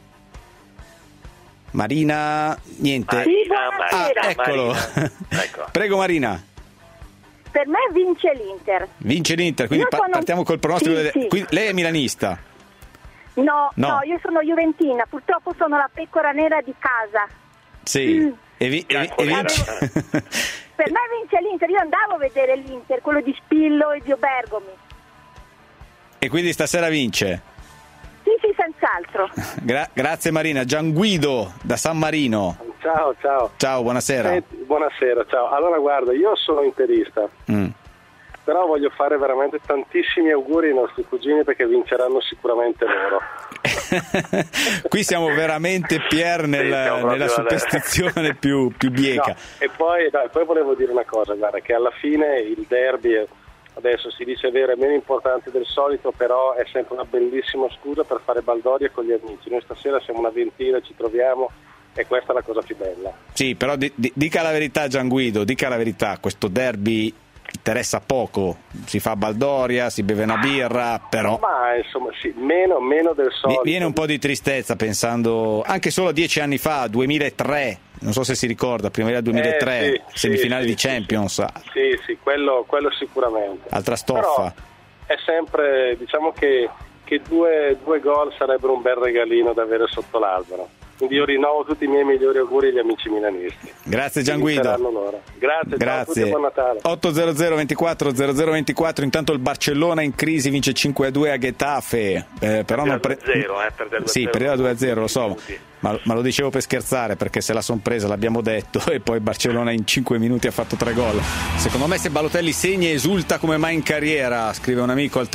Speaker 2: Marina, niente.
Speaker 10: Sì, buonasera.
Speaker 2: Eccolo.
Speaker 9: Ecco.
Speaker 2: Prego Marina.
Speaker 10: Per me vince l'Inter.
Speaker 2: Vince l'Inter, quindi partiamo col pronostico.
Speaker 10: Sì.
Speaker 2: Lei è milanista?
Speaker 10: No, io sono juventina, purtroppo sono la pecora nera di casa.
Speaker 2: Sì, e vince.
Speaker 10: Per me vince l'Inter, io andavo a vedere l'Inter, quello di Spillo e di Bergomi.
Speaker 2: E quindi stasera vince?
Speaker 10: Sì, senz'altro.
Speaker 2: Grazie Marina. Gianguido da San Marino.
Speaker 13: Ciao.
Speaker 2: Ciao, buonasera.
Speaker 13: Buonasera, ciao. Allora guarda, io sono interista. Però voglio fare veramente tantissimi auguri ai nostri cugini, perché vinceranno sicuramente loro.
Speaker 2: Qui siamo veramente, Pier, nella superstizione più bieca.
Speaker 13: No, e poi volevo dire una cosa, guarda, che alla fine il derby, adesso si dice è vero, è meno importante del solito, però è sempre una bellissima scusa per fare baldoria con gli amici. Noi stasera siamo una ventina, ci troviamo, e questa è la cosa più bella.
Speaker 2: Sì, però dica la verità, Gianguido, dica la verità, questo derby interessa poco, si fa baldoria, si beve una birra, però
Speaker 13: ma insomma sì, meno del solito.
Speaker 2: Viene un po' di tristezza pensando anche solo a 10 anni fa, 2003, non so se si ricorda, primavera 2003, semifinale di Champions.
Speaker 13: Sì, quello sicuramente.
Speaker 2: Altra stoffa.
Speaker 13: Però è sempre, diciamo che due gol sarebbero un bel regalino da avere sotto l'albero. Quindi io rinnovo tutti i miei migliori auguri agli amici milanisti.
Speaker 2: Grazie Gianguido.
Speaker 13: Grazie. Buon Natale.
Speaker 2: 800 24 0024. Intanto il Barcellona in crisi, vince 5-2 a Getafe. Però non
Speaker 9: perdeva 2-0,
Speaker 2: Sì, perdeva 2-0, lo so. Ma lo dicevo per scherzare, perché se la son presa, l'abbiamo detto, e poi Barcellona in 5 minuti ha fatto 3 gol. Secondo me se Balotelli segna esulta come mai in carriera, scrive un amico al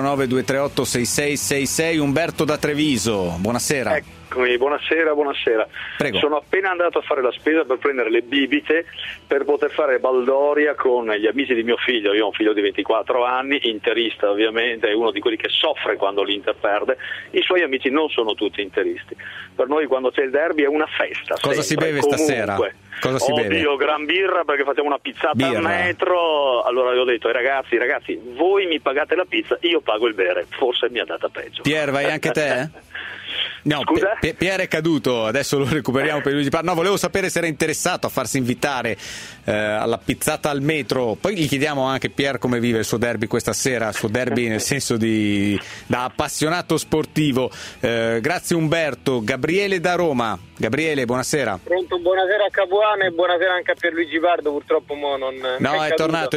Speaker 2: 349-238-6666. Umberto da Treviso, buonasera.
Speaker 14: Eccomi, buonasera.
Speaker 2: Prego.
Speaker 14: Sono appena andato a fare la spesa per prendere le bibite per poter fare baldoria con gli amici di mio figlio. Io ho un figlio di 24 anni, interista ovviamente, è uno di quelli che soffre quando l'Inter perde. I suoi amici non sono tutti interisti. Per noi quando c'è il derby è una festa.
Speaker 2: Cosa si beve stasera? Cosa si beve?
Speaker 14: Oddio, gran birra, perché facciamo una pizzata al metro. Allora io ho detto ai ragazzi, voi mi pagate la pizza, io pago il bere. Forse mi è andata peggio.
Speaker 2: Pier, vai anche te? No, Pier è caduto, adesso lo recuperiamo per lui. No, volevo sapere se era interessato a farsi invitare alla pizzata al metro. Poi gli chiediamo anche Pier come vive il suo derby questa sera, il suo derby nel senso da appassionato sportivo. Grazie Umberto. Gabriele da Roma. Gabriele, buonasera.
Speaker 15: Pronto, buonasera a Capuano e buonasera anche a Pierluigi Pardo, purtroppo non
Speaker 2: è tornato.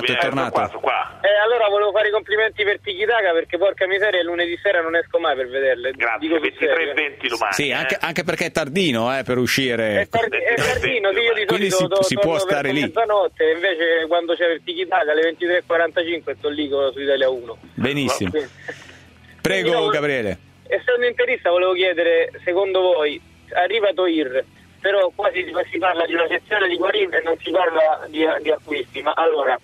Speaker 15: Qua. Allora volevo fare i complimenti per Tiki Taka, perché porca miseria lunedì sera non esco mai per vederle.
Speaker 9: Grazie, 23:20 domani.
Speaker 2: Sì, anche perché è tardino per uscire.
Speaker 15: È tardino, io di
Speaker 2: quindi
Speaker 15: solito
Speaker 2: si può stare lì.
Speaker 15: Mezzanotte, invece quando c'è il Tiki Taka alle 23:45 sto lì su Italia 1.
Speaker 2: Benissimo. Prego Gabriele.
Speaker 15: Essendo interista volevo chiedere, secondo voi arriva Toir, però quasi si parla di una sezione di Guarin e non si parla di acquisti, ma allora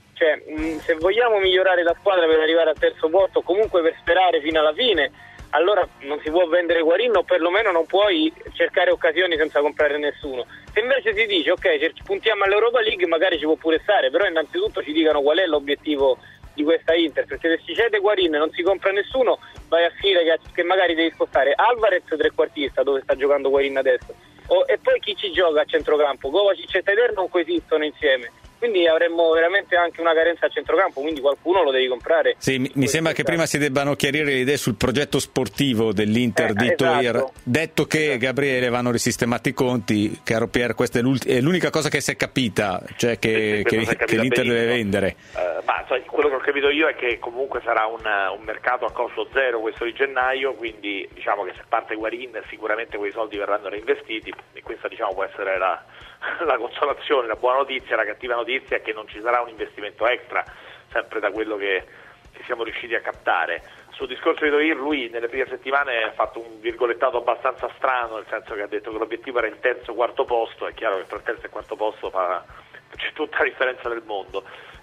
Speaker 15: se vogliamo migliorare la squadra per arrivare al terzo posto, comunque per sperare fino alla fine, allora non si può vendere Guarin, o perlomeno non puoi cercare occasioni senza comprare nessuno. Se invece si dice ok, puntiamo all'Europa League, magari ci può pure stare, però innanzitutto ci dicano qual è l'obiettivo di questa Inter, perché se si cede Guarin e non si compra nessuno, vai a finire che magari devi spostare Alvarez trequartista, dove sta giocando Guarin adesso, e poi chi ci gioca a centrocampo? Kovacic e Teder non coesistono insieme, quindi avremmo veramente anche una carenza a centrocampo, quindi qualcuno lo devi comprare.
Speaker 2: Sì, mi sembra che prima si debbano chiarire le idee sul progetto sportivo dell'Inter di Toir.
Speaker 15: Esatto.
Speaker 2: Detto che Gabriele vanno risistemati i conti, caro Pier, questa è l'unica cosa che si è capita, cioè che l'Inter deve vendere.
Speaker 9: Quello che ho capito io è che comunque sarà un mercato a costo zero questo di gennaio, quindi diciamo che se parte Guarin sicuramente quei soldi verranno reinvestiti, e questa può essere la consolazione, la buona notizia. La cattiva notizia è che non ci sarà un investimento extra, sempre da quello che siamo riusciti a captare. Sul discorso di Toir, lui nelle prime settimane ha fatto un virgolettato abbastanza strano, nel senso che ha detto che l'obiettivo era il terzo-quarto posto. È chiaro che tra il terzo e quarto posto c'è tutta la differenza del mondo,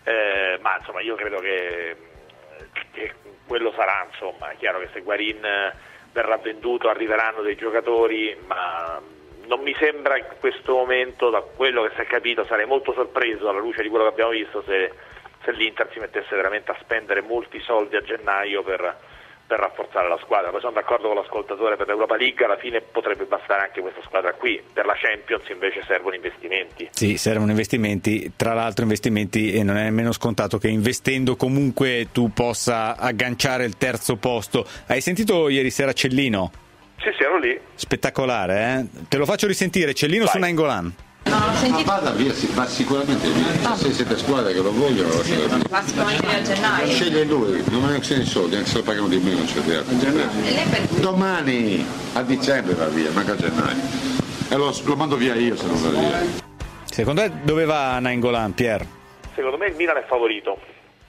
Speaker 9: ma insomma io credo che quello sarà. Insomma è chiaro che se Guarin verrà venduto arriveranno dei giocatori, ma non mi sembra in questo momento, da quello che si è capito. Sarei molto sorpreso alla luce di quello che abbiamo visto se l'Inter si mettesse veramente a spendere molti soldi a gennaio per rafforzare la squadra. Poi sono d'accordo con l'ascoltatore, per l'Europa League alla fine potrebbe bastare anche questa squadra qui, per la Champions invece servono investimenti.
Speaker 2: Sì, servono investimenti, tra l'altro investimenti, e non è nemmeno scontato che investendo comunque tu possa agganciare il terzo posto. Hai sentito ieri sera Cellino?
Speaker 9: Sì, ero lì.
Speaker 2: Spettacolare, Te lo faccio risentire, Cellino su Nainggolan.
Speaker 17: Vada via, va sicuramente via. Se siete squadre che lo vogliono, lo lasciate via.
Speaker 20: Ma sicuramente a gennaio.
Speaker 17: Sceglie lui, non è neanche i soldi, anche se lo pagano di meno, domani a dicembre va via, manca a gennaio. E lo mando via io se non va via.
Speaker 2: Secondo te dove va Nainggolan, Pier?
Speaker 9: Secondo me il Milan è favorito.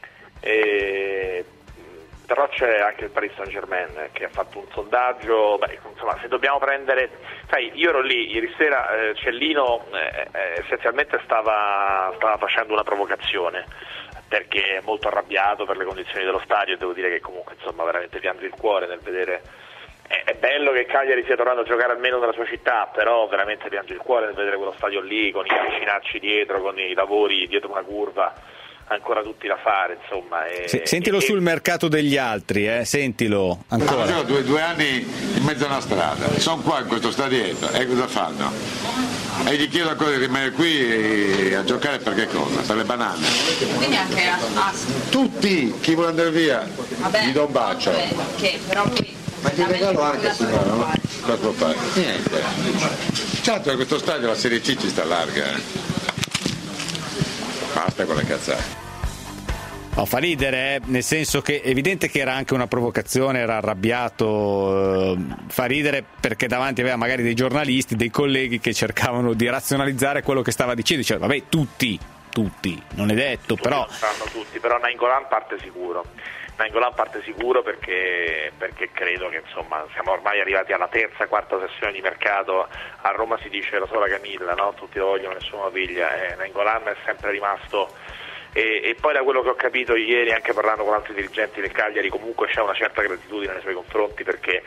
Speaker 9: Però c'è anche il Paris Saint-Germain che ha fatto un sondaggio. Insomma, se dobbiamo prendere, io ero lì ieri sera, Cellino essenzialmente stava facendo una provocazione, perché è molto arrabbiato per le condizioni dello stadio, e devo dire che comunque veramente piange il cuore nel vedere. È bello che Cagliari sia tornato a giocare almeno nella sua città, però veramente piange il cuore nel vedere quello stadio lì, con i vicinacci dietro, con i lavori dietro una curva, ancora tutti da fare, insomma.
Speaker 2: Sentilo sul mercato degli altri, sentilo ancora.
Speaker 17: Due anni in mezzo a una strada, sono qua in questo stadietto, e cosa fanno? E gli chiedo ancora di rimanere qui a giocare per che cosa? Per le banane.
Speaker 20: Quindi anche a
Speaker 17: tutti, chi vuole andare via, gli do un bacio.
Speaker 20: Però qui
Speaker 17: ma ti regalo anche signora, no? Cosa può fare? Niente. Certo, a questo stadio la Serie C ci sta larga, Basta con le cazzate.
Speaker 2: Fa ridere, nel senso che è evidente che era anche una provocazione, era arrabbiato, fa ridere perché davanti aveva magari dei giornalisti, dei colleghi che cercavano di razionalizzare quello che stava dicendo, diceva vabbè tutti, non è detto, tutti però...
Speaker 9: Sanno tutti, però Nainggolan parte sicuro. Nainggolan parte sicuro perché credo che insomma siamo ormai arrivati alla quarta sessione di mercato. A Roma si dice la sola Camilla, no? Tutti lo vogliono, nessuno lo piglia. Nainggolan è sempre rimasto e poi da quello che ho capito ieri, anche parlando con altri dirigenti del Cagliari, comunque c'è una certa gratitudine nei suoi confronti perché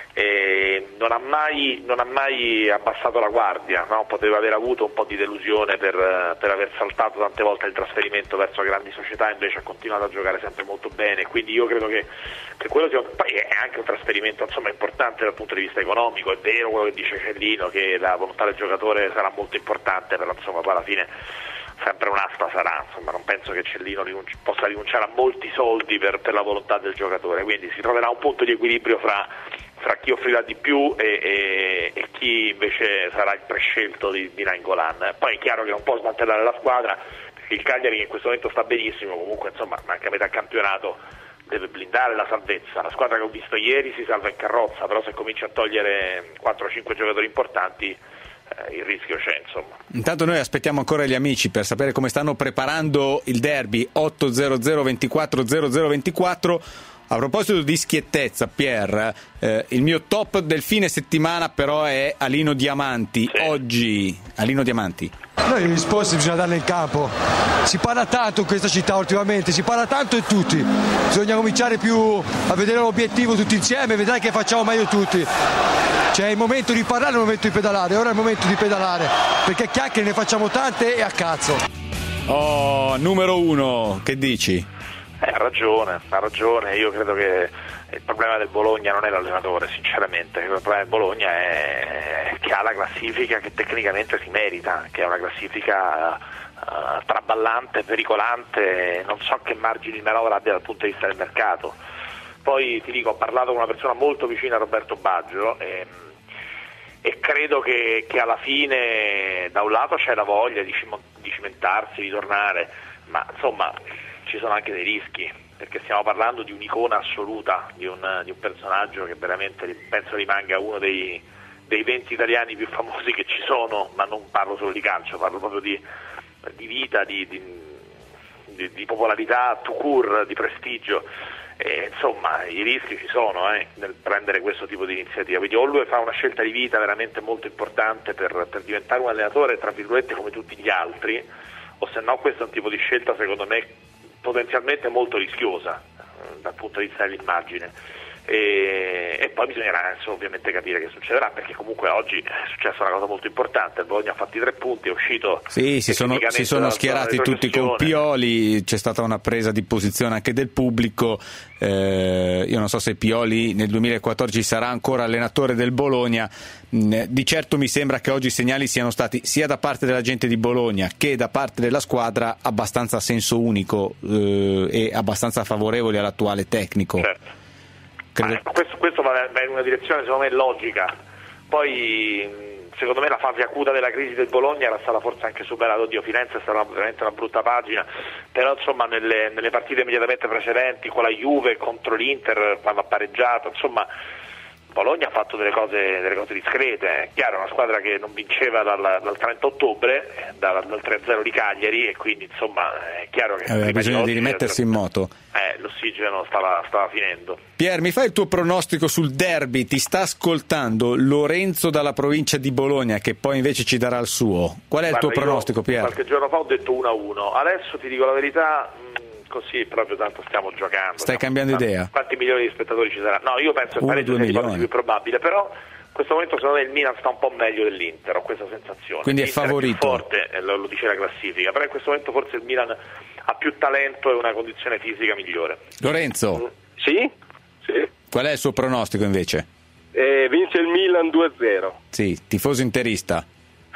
Speaker 9: non ha mai abbassato la guardia, no? Poteva aver avuto un po' di delusione per aver saltato tante volte il trasferimento verso grandi società, invece ha continuato a giocare sempre molto bene, quindi io credo che quello sia poi è anche un trasferimento insomma importante dal punto di vista economico. È vero quello che dice Cellino, che la volontà del giocatore sarà molto importante, però insomma poi alla fine sempre un'asta sarà, insomma non penso che Cellino possa rinunciare a molti soldi per la volontà del giocatore, quindi si troverà un punto di equilibrio fra chi offrirà di più e chi invece sarà il prescelto di Nainggolan. Poi è chiaro che non può smantellare la squadra, perché il Cagliari, che in questo momento sta benissimo, comunque insomma anche a metà campionato deve blindare la salvezza. La squadra che ho visto ieri si salva in carrozza, però se comincia a togliere 4-5 giocatori importanti il rischio c'è, insomma.
Speaker 2: Intanto noi aspettiamo ancora gli amici per sapere come stanno preparando il derby. 800 24 0024. A proposito di schiettezza, Pier, il mio top del fine settimana però è Alino Diamanti. Sì. Oggi Alino Diamanti.
Speaker 4: Noi le risposte bisogna darle in campo. Si parla tanto in questa città ultimamente, si parla tanto e tutti. Bisogna cominciare più a vedere l'obiettivo tutti insieme e vedrai che facciamo meglio tutti. C'è il momento di parlare e il momento di pedalare. Ora è il momento di pedalare, perché chiacchiere ne facciamo tante e a cazzo.
Speaker 2: Oh, numero uno, che dici?
Speaker 9: Ha ragione, io credo che il problema del Bologna non è l'allenatore, sinceramente. Il problema del Bologna è che ha la classifica che tecnicamente si merita, che è una classifica traballante, pericolante, non so che margini di manovra abbia dal punto di vista del mercato. Poi ti dico, ho parlato con una persona molto vicina a Roberto Baggio e credo che alla fine da un lato c'è la voglia di cimentarsi, di tornare, ma insomma ci sono anche dei rischi, perché stiamo parlando di un'icona assoluta, di un personaggio che veramente penso rimanga uno dei 20 italiani più famosi che ci sono, ma non parlo solo di calcio, parlo proprio di vita, di popolarità, tout court, di prestigio. Insomma i rischi ci sono nel prendere questo tipo di iniziativa, quindi o lui fa una scelta di vita veramente molto importante per diventare un allenatore tra virgolette come tutti gli altri, o se no questo è un tipo di scelta secondo me potenzialmente molto rischiosa dal punto di vista dell'immagine. E poi bisognerà ovviamente capire che succederà, perché comunque oggi è successa una cosa molto importante. Il Bologna ha fatti 3 punti, è uscito.
Speaker 2: Sì, si sono schierati tutti con Pioli, c'è stata una presa di posizione anche del pubblico. Io non so se Pioli nel 2014 sarà ancora allenatore del Bologna. Di certo mi sembra che oggi i segnali siano stati sia da parte della gente di Bologna che da parte della squadra abbastanza a senso unico e abbastanza favorevoli all'attuale tecnico.
Speaker 9: Certo. Questo va in una direzione secondo me logica. Poi secondo me la fase acuta della crisi del Bologna era stata forse anche superata. Oddio, Firenze è stata veramente una brutta pagina, però insomma nelle partite immediatamente precedenti con la Juve contro l'Inter, quando ha pareggiato, insomma Bologna ha fatto delle cose discrete. È chiaro, è una squadra che non vinceva dal 30 ottobre, dal 3-0 di Cagliari, e quindi insomma è chiaro che
Speaker 2: aveva bisogno di rimettersi in moto.
Speaker 9: L'ossigeno stava finendo.
Speaker 2: Pier, mi fai il tuo pronostico sul derby? Ti sta ascoltando Lorenzo dalla provincia di Bologna, che poi invece ci darà il suo. Qual è il tuo pronostico, Pier?
Speaker 9: Qualche giorno fa ho detto 1-1, adesso ti dico la verità, così proprio tanto stiamo giocando.
Speaker 2: Stai cambiando idea?
Speaker 9: Quanti milioni di spettatori ci saranno? No, io penso che pareggio sia il più probabile, però in questo momento secondo me il Milan sta un po' meglio dell'Inter, ho questa sensazione.
Speaker 2: Quindi è favorito.
Speaker 9: È più forte, lo dice la classifica, però in questo momento forse il Milan ha più talento e una condizione fisica migliore.
Speaker 2: Lorenzo?
Speaker 13: Sì?
Speaker 2: Qual è il suo pronostico invece?
Speaker 13: Vince il Milan 2-0.
Speaker 2: Sì, tifoso interista.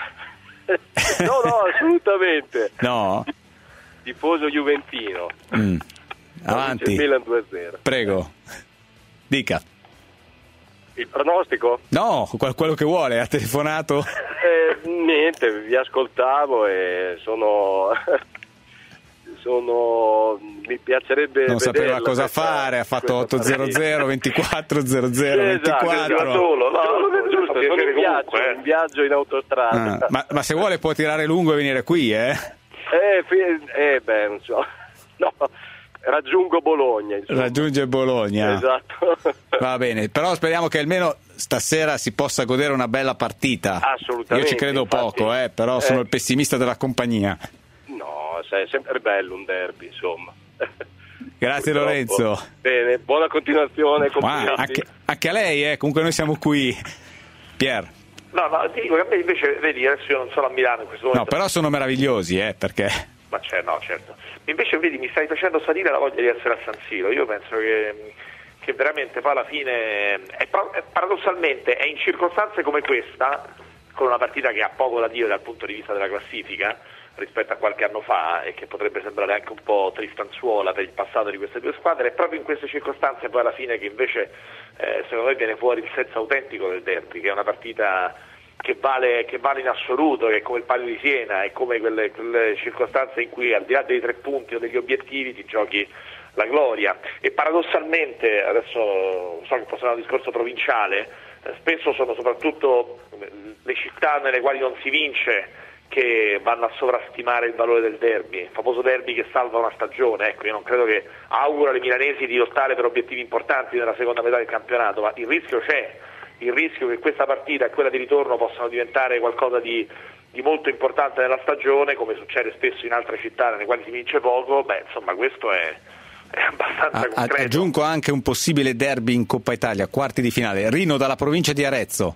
Speaker 13: No, assolutamente.
Speaker 2: No?
Speaker 13: Tifoso juventino.
Speaker 2: Avanti.
Speaker 13: Vince il Milan 2-0.
Speaker 2: Prego. Dica.
Speaker 13: Il pronostico?
Speaker 2: No, quello che vuole, ha telefonato?
Speaker 13: Niente, vi ascoltavo e sono mi piacerebbe
Speaker 2: non sapeva cosa
Speaker 13: questa,
Speaker 2: fare, ha fatto 8-0-0, 24-0-0, 24.
Speaker 13: Solo, giusto, sono in viaggio in autostrada.
Speaker 2: Ma se vuole può tirare lungo e venire qui, non
Speaker 13: so. No, raggiungo Bologna, insomma.
Speaker 2: Raggiunge Bologna,
Speaker 13: esatto.
Speaker 2: Va bene, però speriamo che almeno stasera si possa godere una bella partita.
Speaker 13: Assolutamente.
Speaker 2: Io ci credo poco, però sono il pessimista della compagnia.
Speaker 13: No, è sempre bello un derby, insomma.
Speaker 2: Grazie Lorenzo.
Speaker 13: Bene, buona continuazione.
Speaker 2: Anche a lei, comunque noi siamo qui. Pier.
Speaker 9: No, ti dico che a me invece, vedi, adesso io non sono a Milano in questo momento.
Speaker 2: No, però sono meravigliosi, perché...
Speaker 9: Ma certo. Invece, vedi, mi stai facendo salire la voglia di essere a San Siro. Io penso che veramente poi alla fine, paradossalmente, è in circostanze come questa, con una partita che ha poco da dire dal punto di vista della classifica, rispetto a qualche anno fa, e che potrebbe sembrare anche un po' tristanzuola per il passato di queste due squadre, è proprio in queste circostanze poi alla fine che invece secondo me viene fuori il senso autentico del derby, che è una partita che vale in assoluto, che è come il Palio di Siena, è come quelle circostanze in cui al di là dei 3 punti o degli obiettivi ti giochi la gloria. E paradossalmente, adesso so che può essere un discorso provinciale, spesso sono soprattutto le città nelle quali non si vince che vanno a sovrastimare il valore del derby, il famoso derby che salva una stagione. Ecco, io non credo che auguro ai milanesi di lottare per obiettivi importanti nella seconda metà del campionato, ma il rischio c'è, il rischio che questa partita e quella di ritorno possano diventare qualcosa di molto importante nella stagione, come succede spesso in altre città nelle quali si vince poco. Insomma, questo è abbastanza concreto.
Speaker 2: Aggiungo anche un possibile derby in Coppa Italia, quarti di finale. Rino dalla provincia di Arezzo.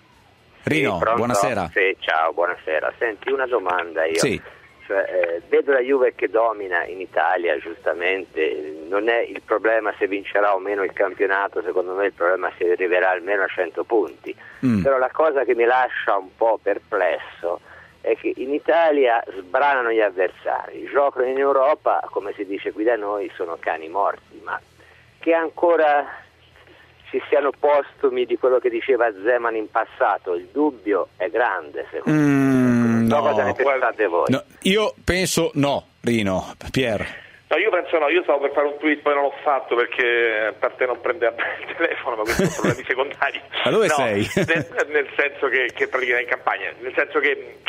Speaker 2: Rino, buonasera.
Speaker 5: Sì, ciao, buonasera. Senti, una domanda io.
Speaker 2: Sì.
Speaker 5: Vedo la Juve che domina in Italia, giustamente, non è il problema se vincerà o meno il campionato, secondo me il problema è se arriverà almeno a 100 punti. Però la cosa che mi lascia un po' perplesso è che in Italia sbranano gli avversari, giocano in Europa, come si dice qui da noi, sono cani morti, ma che ancora ci siano postumi di quello che diceva Zeman in passato, il dubbio è grande, secondo me. Cosa ne pensate voi?
Speaker 2: No, io penso no, Rino. Pier.
Speaker 9: No, io penso no, io stavo per fare un tweet, poi non l'ho fatto perché a parte non prende il telefono, ma questi sono problemi secondari.
Speaker 2: Ma dove sei?
Speaker 9: Nel senso che praticamente in campagna, nel senso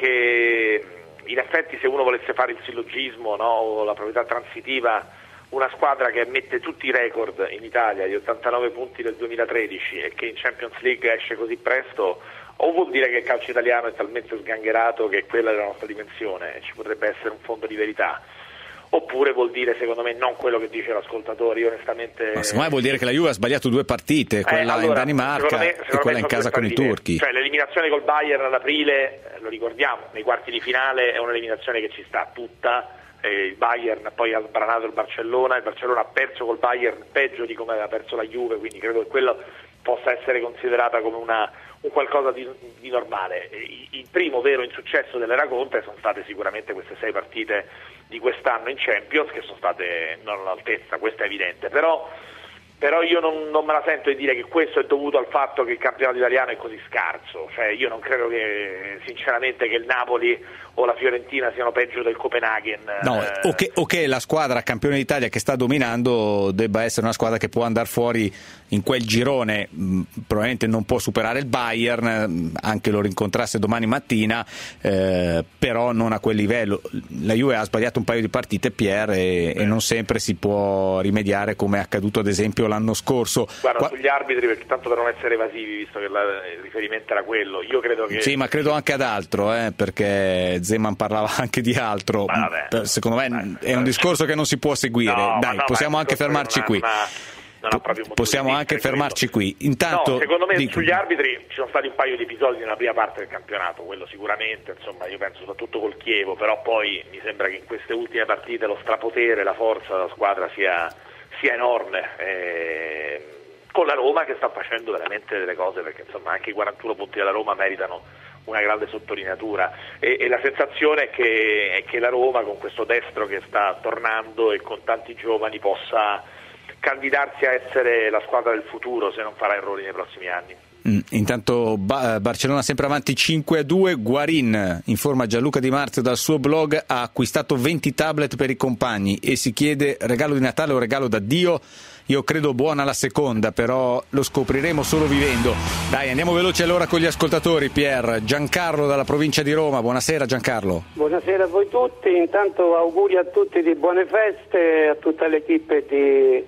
Speaker 9: che in effetti se uno volesse fare il sillogismo, no, o la proprietà transitiva, una squadra che mette tutti i record in Italia, gli 89 punti del 2013, e che in Champions League esce così presto, o vuol dire che il calcio italiano è talmente sgangherato che quella è la nostra dimensione e ci potrebbe essere un fondo di verità, oppure vuol dire, secondo me, non quello che dice l'ascoltatore. Io onestamente...
Speaker 2: Ma secondo me vuol dire che la Juve ha sbagliato 2 partite, quella in Danimarca e quella in casa con i turchi.
Speaker 9: Cioè l'eliminazione col Bayern ad aprile, lo ricordiamo, nei quarti di finale è un'eliminazione che ci sta tutta. Il Bayern poi ha sbranato il Barcellona ha perso col Bayern peggio di come aveva perso la Juve, quindi credo che quello possa essere considerata come un qualcosa di normale. Il primo vero insuccesso dell'era Conte sono state sicuramente queste 6 partite di quest'anno in Champions, che sono state non all'altezza, questo è evidente, però io non me la sento di dire che questo è dovuto al fatto che il campionato italiano è così scarso. Cioè io non credo che sinceramente che il Napoli o la Fiorentina siano peggio del Copenaghen.
Speaker 2: No, o che la squadra campione d'Italia che sta dominando debba essere una squadra che può andare fuori in quel girone, probabilmente non può superare il Bayern, anche lo rincontrasse domani mattina, però non a quel livello. La Juve ha sbagliato un paio di partite, Pier, e non sempre si può rimediare, come è accaduto ad esempio l'anno scorso.
Speaker 9: Guarda, sugli arbitri, perché tanto per non essere evasivi, visto che il riferimento era quello, io credo che...
Speaker 2: Sì, ma credo anche ad altro, perché Zeman parlava anche di altro. Secondo me è un discorso che non si può seguire. Possiamo anche fermarci qui. Possiamo anche fermarci qui. Intanto,
Speaker 9: secondo me sugli arbitri ci sono stati un paio di episodi nella prima parte del campionato, quello sicuramente, insomma, io penso soprattutto col Chievo, però poi mi sembra che in queste ultime partite lo strapotere, la forza della squadra sia enorme, con la Roma che sta facendo veramente delle cose, perché insomma anche i 41 punti della Roma meritano una grande sottolineatura, e la sensazione è che la Roma, con questo destro che sta tornando e con tanti giovani, possa candidarsi a essere la squadra del futuro se non farà errori nei prossimi anni.
Speaker 2: Intanto Barcellona sempre avanti 5-2. Guarin informa Gianluca Di Marzio dal suo blog: ha acquistato 20 tablet per i compagni e si chiede regalo di Natale o regalo da Dio. Io credo buona la seconda, però lo scopriremo solo vivendo. Dai, andiamo veloci allora con gli ascoltatori. Pier, Giancarlo dalla provincia di Roma. Buonasera Giancarlo.
Speaker 7: Buonasera a voi tutti, intanto auguri a tutti di buone feste, a tutta l'equipe di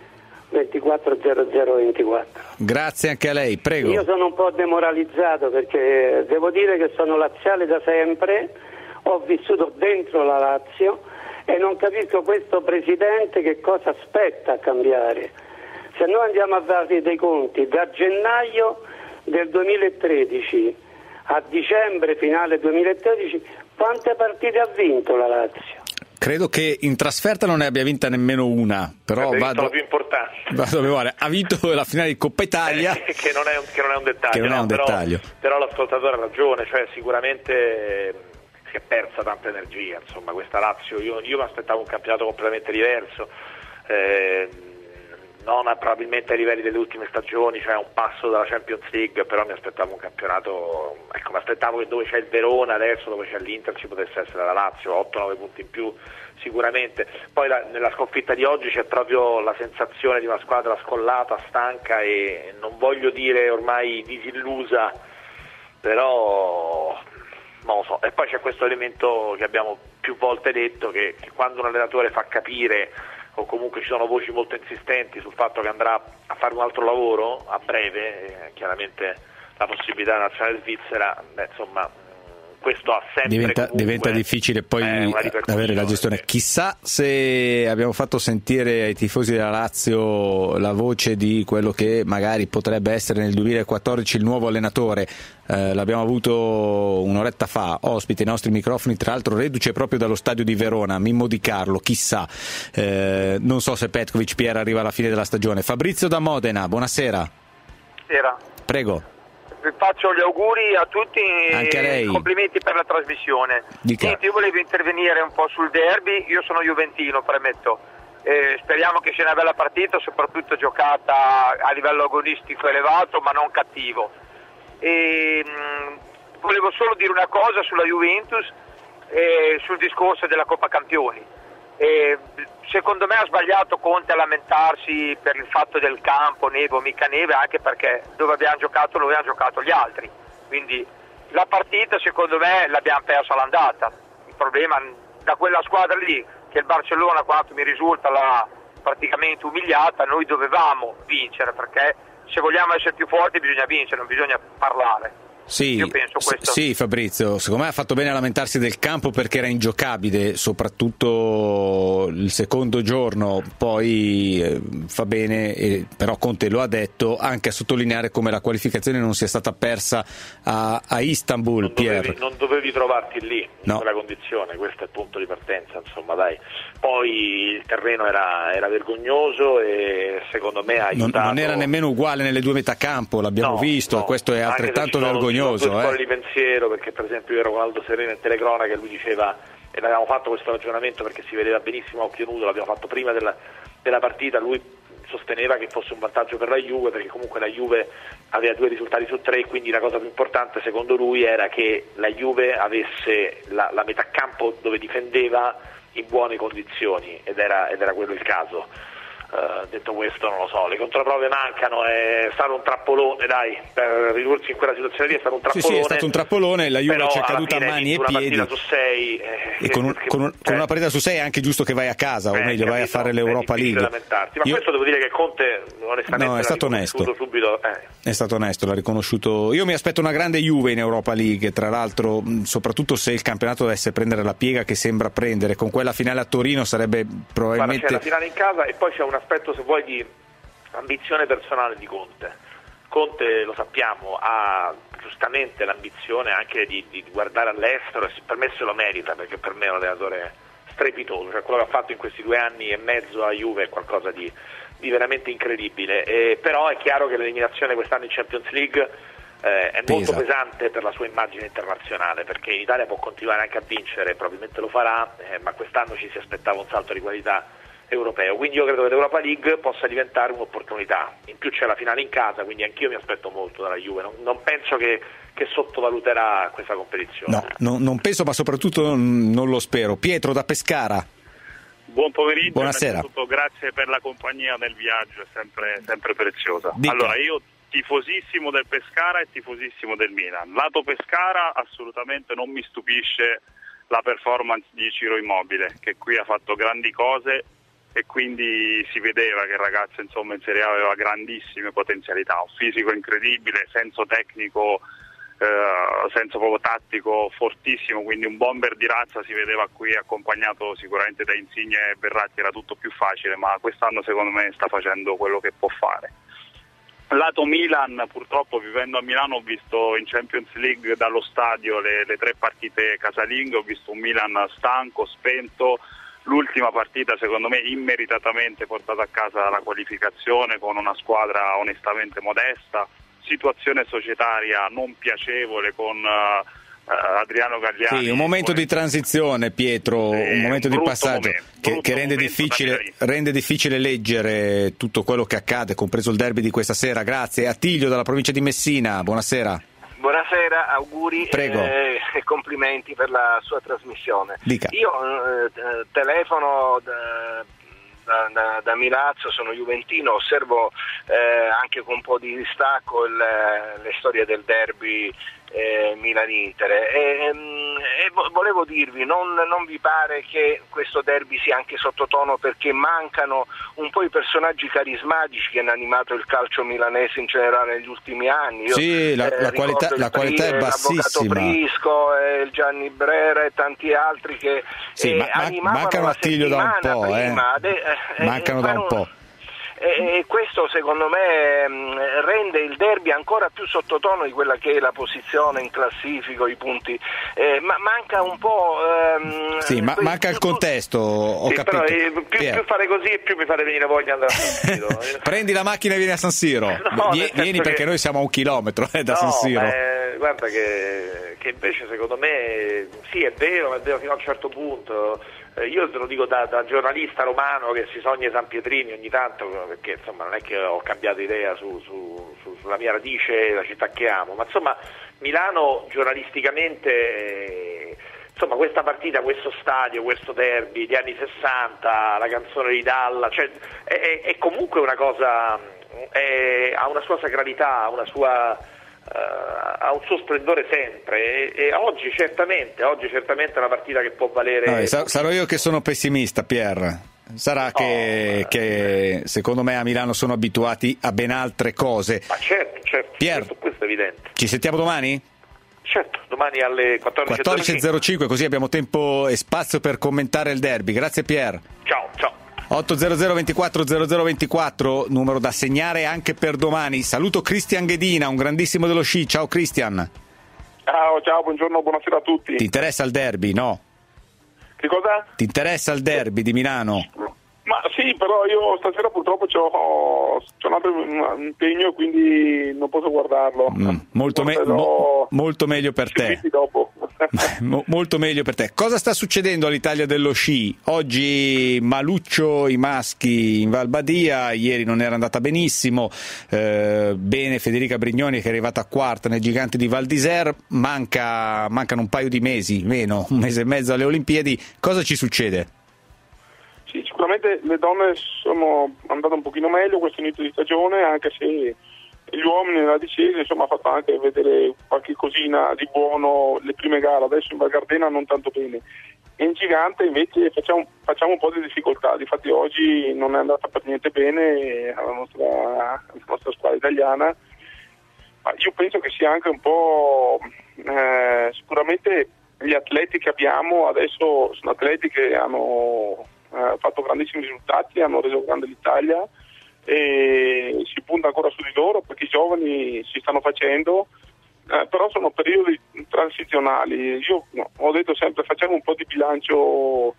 Speaker 7: 240024.
Speaker 2: Grazie anche a lei, prego.
Speaker 7: Io sono un po' demoralizzato perché devo dire che sono laziale da sempre, ho vissuto dentro la Lazio e non capisco questo presidente che cosa aspetta a cambiare. Se noi andiamo a fare dei conti, da gennaio del 2013 a dicembre finale 2013, quante partite ha vinto la Lazio?
Speaker 2: Credo che in trasferta non ne abbia vinta nemmeno una, però
Speaker 9: la più importante.
Speaker 2: Ha vinto la finale di Coppa Italia,
Speaker 9: che non è un dettaglio. Però l'ascoltatore ha ragione, cioè sicuramente si è persa tanta energia, insomma, questa Lazio. Io mi aspettavo un campionato completamente diverso, non probabilmente ai livelli delle ultime stagioni, cioè un passo dalla Champions League, però mi aspettavo un campionato, mi aspettavo che dove c'è il Verona adesso, dove c'è l'Inter, ci potesse essere la Lazio, 8-9 punti in più sicuramente. Poi nella sconfitta di oggi c'è proprio la sensazione di una squadra scollata, stanca e non voglio dire ormai disillusa, però non lo so. E poi c'è questo elemento che abbiamo più volte detto, che quando un allenatore fa capire, o comunque ci sono voci molto insistenti sul fatto che andrà a fare un altro lavoro a breve, chiaramente la possibilità della nazionale svizzera, insomma, questo ha sempre
Speaker 2: diventa difficile poi avere la gestione. Chissà se abbiamo fatto sentire ai tifosi della Lazio la voce di quello che magari potrebbe essere nel 2014 il nuovo allenatore. L'abbiamo avuto un'oretta fa ospite ai nostri microfoni, tra l'altro reduce proprio dallo stadio di Verona, Mimmo Di Carlo. Chissà, non so se Petkovic Pier arriva alla fine della stagione. Fabrizio da Modena, buonasera.
Speaker 16: Buonasera.
Speaker 2: Prego.
Speaker 16: Vi faccio gli auguri a tutti
Speaker 2: anche a lei.
Speaker 16: Complimenti per la trasmissione. Io volevo intervenire un po' sul derby. Io sono juventino, premetto. Speriamo che sia una bella partita, soprattutto giocata a livello agonistico elevato, ma non cattivo. Volevo solo dire una cosa sulla Juventus, sul discorso della Coppa Campioni. Secondo me ha sbagliato Conte a lamentarsi per il fatto del campo, neve o mica neve, anche perché dove abbiamo giocato noi hanno giocato gli altri, quindi la partita secondo me l'abbiamo persa all'andata. Il problema da quella squadra lì, che il Barcellona, quanto mi risulta, l'ha praticamente umiliata, noi dovevamo vincere, perché se vogliamo essere più forti bisogna vincere, non bisogna parlare.
Speaker 2: Sì,
Speaker 16: io penso questo.
Speaker 2: Sì, Fabrizio, secondo me ha fatto bene a lamentarsi del campo perché era ingiocabile, soprattutto il secondo giorno. Poi fa bene, però Conte lo ha detto, anche a sottolineare come la qualificazione non sia stata persa a Istanbul.
Speaker 9: Non dovevi trovarti lì, in quella condizione, questo è il punto di partenza, insomma, dai. Poi il terreno era vergognoso e secondo me ha aiutato. Non
Speaker 2: era nemmeno uguale nelle due metà campo, l'abbiamo visto, e questo è altrettanto vergognoso.
Speaker 9: Scuole di pensiero, perché per esempio io ero con Aldo Sereno in telecronaca e lui diceva, e l'avevamo fatto questo ragionamento perché si vedeva benissimo a occhio nudo, l'abbiamo fatto prima della partita, lui sosteneva che fosse un vantaggio per la Juve, perché comunque la Juve aveva 2 risultati su 3, quindi la cosa più importante secondo lui era che la Juve avesse la metà campo dove difendeva in buone condizioni, ed era quello il caso. Detto questo, non lo so, le controprove mancano, è stato un trappolone, dai, per ridursi in quella situazione lì è stato un trappolone.
Speaker 2: Sì, è stato un trappolone, la Juve ci è caduta a mani e piedi.
Speaker 9: Una partita su 6,
Speaker 2: e con una partita su 6 è anche giusto che vai a casa, o meglio vai a fare l'Europa League.
Speaker 9: Ma questo devo dire che Conte onestamente
Speaker 2: è stato onesto.
Speaker 9: Subito,
Speaker 2: È stato onesto, l'ha riconosciuto. Io mi aspetto una grande Juve in Europa League, tra l'altro, soprattutto se il campionato dovesse prendere la piega che sembra prendere. Con quella finale a Torino sarebbe probabilmente...
Speaker 9: C'è la finale in casa e poi c'è un aspetto, se vuoi, di ambizione personale di Conte. Conte, lo sappiamo, ha giustamente l'ambizione anche di guardare all'estero, e per me se lo merita, perché per me è un allenatore strepitoso, cioè quello che ha fatto in questi 2 anni e mezzo a Juve è qualcosa di veramente incredibile, però è chiaro che l'eliminazione quest'anno in Champions League è molto pesante per la sua immagine internazionale, perché in Italia può continuare anche a vincere, probabilmente lo farà, ma quest'anno ci si aspettava un salto di qualità europeo, quindi io credo che l'Europa League possa diventare un'opportunità. In più c'è la finale in casa, quindi anch'io mi aspetto molto dalla Juve, non penso che sottovaluterà questa competizione.
Speaker 2: No, non penso, ma soprattutto non lo spero. Pietro da Pescara.
Speaker 1: Buon pomeriggio.
Speaker 2: Buonasera.
Speaker 1: Grazie per la compagnia nel viaggio, è sempre preziosa.
Speaker 2: Dica.
Speaker 1: Allora, io tifosissimo del Pescara e tifosissimo del Milan. Lato Pescara assolutamente non mi stupisce la performance di Ciro Immobile, che qui ha fatto grandi cose e quindi si vedeva che il ragazzo insomma in Serie A aveva grandissime potenzialità, un fisico incredibile, senso tecnico, senso proprio tattico fortissimo, quindi un bomber di razza si vedeva qui, accompagnato sicuramente da Insigne e Verratti era tutto più facile, ma quest'anno secondo me sta facendo quello che può fare. Lato Milan, purtroppo vivendo a Milano ho visto in Champions League dallo stadio le 3 partite casalinghe, ho visto un Milan stanco, spento, l'ultima partita secondo me immeritatamente portata a casa la qualificazione con una squadra onestamente modesta, situazione societaria non piacevole con Adriano Galliani.
Speaker 2: Sì, un momento di transizione, Pietro, un momento di passaggio che rende difficile leggere tutto quello che accade, compreso il derby di questa sera. Grazie. Attilio dalla provincia di Messina, buonasera.
Speaker 6: Buonasera, auguri e complimenti per la sua trasmissione.
Speaker 2: Dica.
Speaker 6: Io telefono da Milazzo, sono juventino, osservo anche con un po' di distacco le storie del derby Milan-Inter e volevo dirvi, non vi pare che questo derby sia anche sottotono perché mancano un po' i personaggi carismatici che hanno animato il calcio milanese in generale negli ultimi anni?
Speaker 2: Sì, la qualità è bassissima.
Speaker 6: L'avvocato Prisco, il Gianni Brera e tanti altri che
Speaker 2: mancano Attilio da un po', mancano da un po'.
Speaker 6: E questo secondo me rende il derby ancora più sottotono di quella che è la posizione in classifica, i punti, ma manca un po'.
Speaker 2: Manca il contesto, ho capito.
Speaker 9: Però, più fare così e più mi fate venire voglia di andare a San Siro.
Speaker 2: Prendi la macchina e vieni a San Siro. Vieni perché noi siamo a 1 chilometro da San Siro.
Speaker 9: Guarda che invece secondo me sì, è vero fino a un certo punto. Io te lo dico da giornalista romano che si sogna San Pietrini ogni tanto, perché insomma non è che ho cambiato idea sulla mia radice, la città che amo, ma insomma Milano giornalisticamente, insomma questa partita, questo stadio, questo derby di anni 60, la canzone di Dalla, cioè è comunque una cosa, ha una sua sacralità, ha un suo splendore sempre e oggi certamente è una partita che può valere.
Speaker 2: Sarò io che sono pessimista, Pier. Sarà che secondo me a Milano sono abituati a ben altre cose.
Speaker 9: Ma certo,
Speaker 2: Pier,
Speaker 9: questo è evidente.
Speaker 2: Ci sentiamo domani?
Speaker 9: Certo, domani alle
Speaker 2: 14.05, così abbiamo tempo e spazio per commentare il derby. Grazie Pier.
Speaker 9: Ciao.
Speaker 2: 800 24 0024, numero da segnare anche per domani. Saluto Cristian Ghedina, un grandissimo dello sci. Ciao Cristian.
Speaker 22: Ciao, buongiorno, buonasera a tutti.
Speaker 2: Ti interessa il derby, no?
Speaker 22: Che cosa?
Speaker 2: Ti interessa il derby di Milano?
Speaker 22: Ma sì, però io stasera purtroppo c'ho un altro impegno, quindi non posso guardarlo.
Speaker 2: Molto meglio per te.
Speaker 22: Dopo.
Speaker 2: Molto meglio per te. Cosa sta succedendo all'Italia dello sci? Oggi Maluccio, i maschi in Val Badia, ieri non era andata benissimo, bene Federica Brignoni che è arrivata quarta nei giganti di Val d'Isère, mancano un paio di mesi, meno, 1 mese e mezzo alle Olimpiadi. Cosa ci succede?
Speaker 22: Sì, sicuramente le donne sono andate un pochino meglio questo inizio di stagione, anche se gli uomini nella discesa ha fatto anche vedere qualche cosina di buono le prime gare, adesso in Val Gardena non tanto bene. E in gigante invece facciamo un po' di difficoltà, difatti oggi non è andata per niente bene alla nostra squadra italiana, ma io penso che sia anche un po' sicuramente gli atleti che abbiamo adesso sono atleti che hanno fatto grandissimi risultati, hanno reso grande l'Italia e si punta ancora su di loro perché i giovani si stanno facendo, però sono periodi transizionali. Io ho detto sempre facciamo un po' di bilancio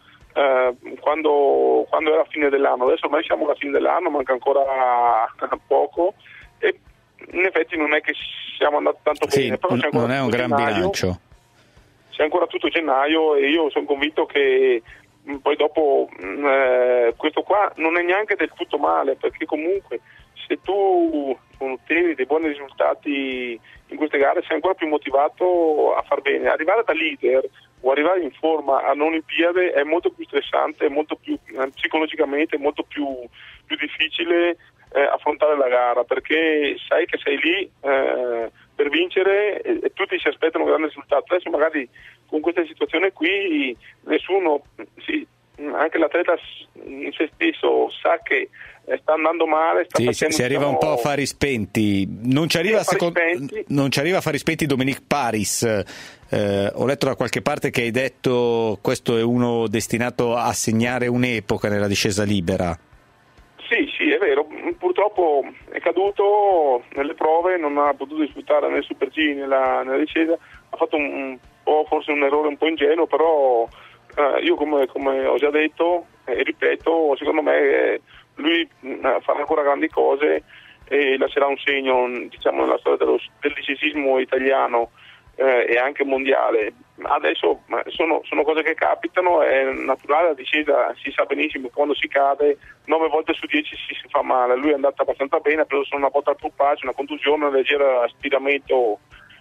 Speaker 22: quando era fine dell'anno, adesso ormai siamo alla fine dell'anno, manca ancora poco e in effetti non è che siamo andati tanto bene, però c'è ancora
Speaker 2: non è un gran bilancio.
Speaker 22: C'è ancora tutto gennaio e io sono convinto che poi dopo purtroppo questo qua non è neanche del tutto male, perché comunque se tu ottieni dei buoni risultati in queste gare sei ancora più motivato a far bene. Arrivare da leader o arrivare in forma a un'Olimpiade è molto più stressante, molto più psicologicamente molto più difficile affrontare la gara, perché sai che sei lì per vincere e tutti si aspettano un grande risultato. Adesso magari con questa situazione qui nessuno, anche l'atleta in se stesso sa che sta andando male,
Speaker 2: si arriva un po' a fari spenti. Non ci arriva a fari spenti Dominique Paris. Ho letto da qualche parte che hai detto questo è uno destinato a segnare un'epoca nella discesa libera.
Speaker 22: Sì, è vero, purtroppo è caduto nelle prove, non ha potuto disputare nel Super G nella discesa, ha fatto un po' forse un errore un po' ingenuo, però io come ho già detto e ripeto, secondo me lui farà ancora grandi cose e lascerà un segno, diciamo, nella storia del dicesismo italiano e anche mondiale. Adesso sono cose che capitano, è naturale, la discesa si sa benissimo che quando si cade 9 volte su 10 si fa male. Lui è andato abbastanza bene, ha preso solo una botta al polpaccio, una contusione, un leggero stiramento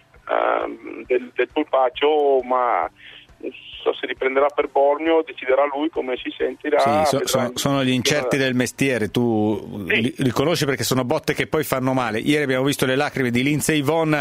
Speaker 22: del polpaccio, ma non so se riprenderà per Bormio, deciderà lui come si sentirà.
Speaker 2: Sì, sono gli incerti del mestiere, tu riconosci, perché sono botte che poi fanno male. Ieri abbiamo visto le lacrime di Lindsey Vonn,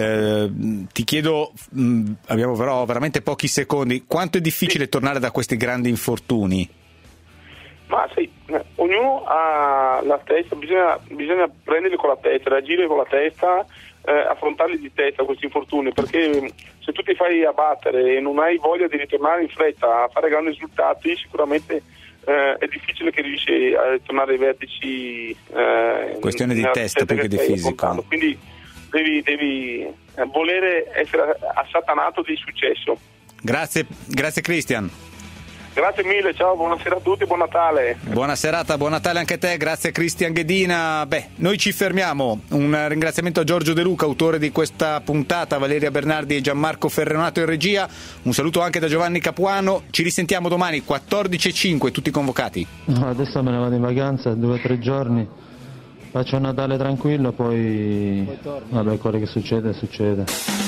Speaker 2: ti chiedo, abbiamo però veramente pochi secondi, quanto è difficile tornare da questi grandi infortuni?
Speaker 22: Ma sì, ognuno ha la testa, bisogna prenderli con la testa, reagire con la testa, affrontarli di testa questi infortuni, perché se tu ti fai abbattere e non hai voglia di ritornare in fretta a fare grandi risultati, sicuramente è difficile che riesci a tornare ai vertici.
Speaker 2: Questione di testa più che di fisico.
Speaker 22: Quindi devi volere essere assatanato di successo.
Speaker 2: Grazie Christian.
Speaker 22: Grazie mille, ciao, buonasera a tutti, buon Natale.
Speaker 2: Buona serata, buon Natale anche a te, grazie Christian Ghedina. Noi ci fermiamo, un ringraziamento a Giorgio De Luca, autore di questa puntata, Valeria Bernardi e Gianmarco Ferronato in regia, un saluto anche da Giovanni Capuano, ci risentiamo domani 14:05, tutti convocati.
Speaker 3: No, adesso me ne vado in vacanza 2 o 3 giorni, faccio un Natale tranquillo, poi vabbè, quello che succede.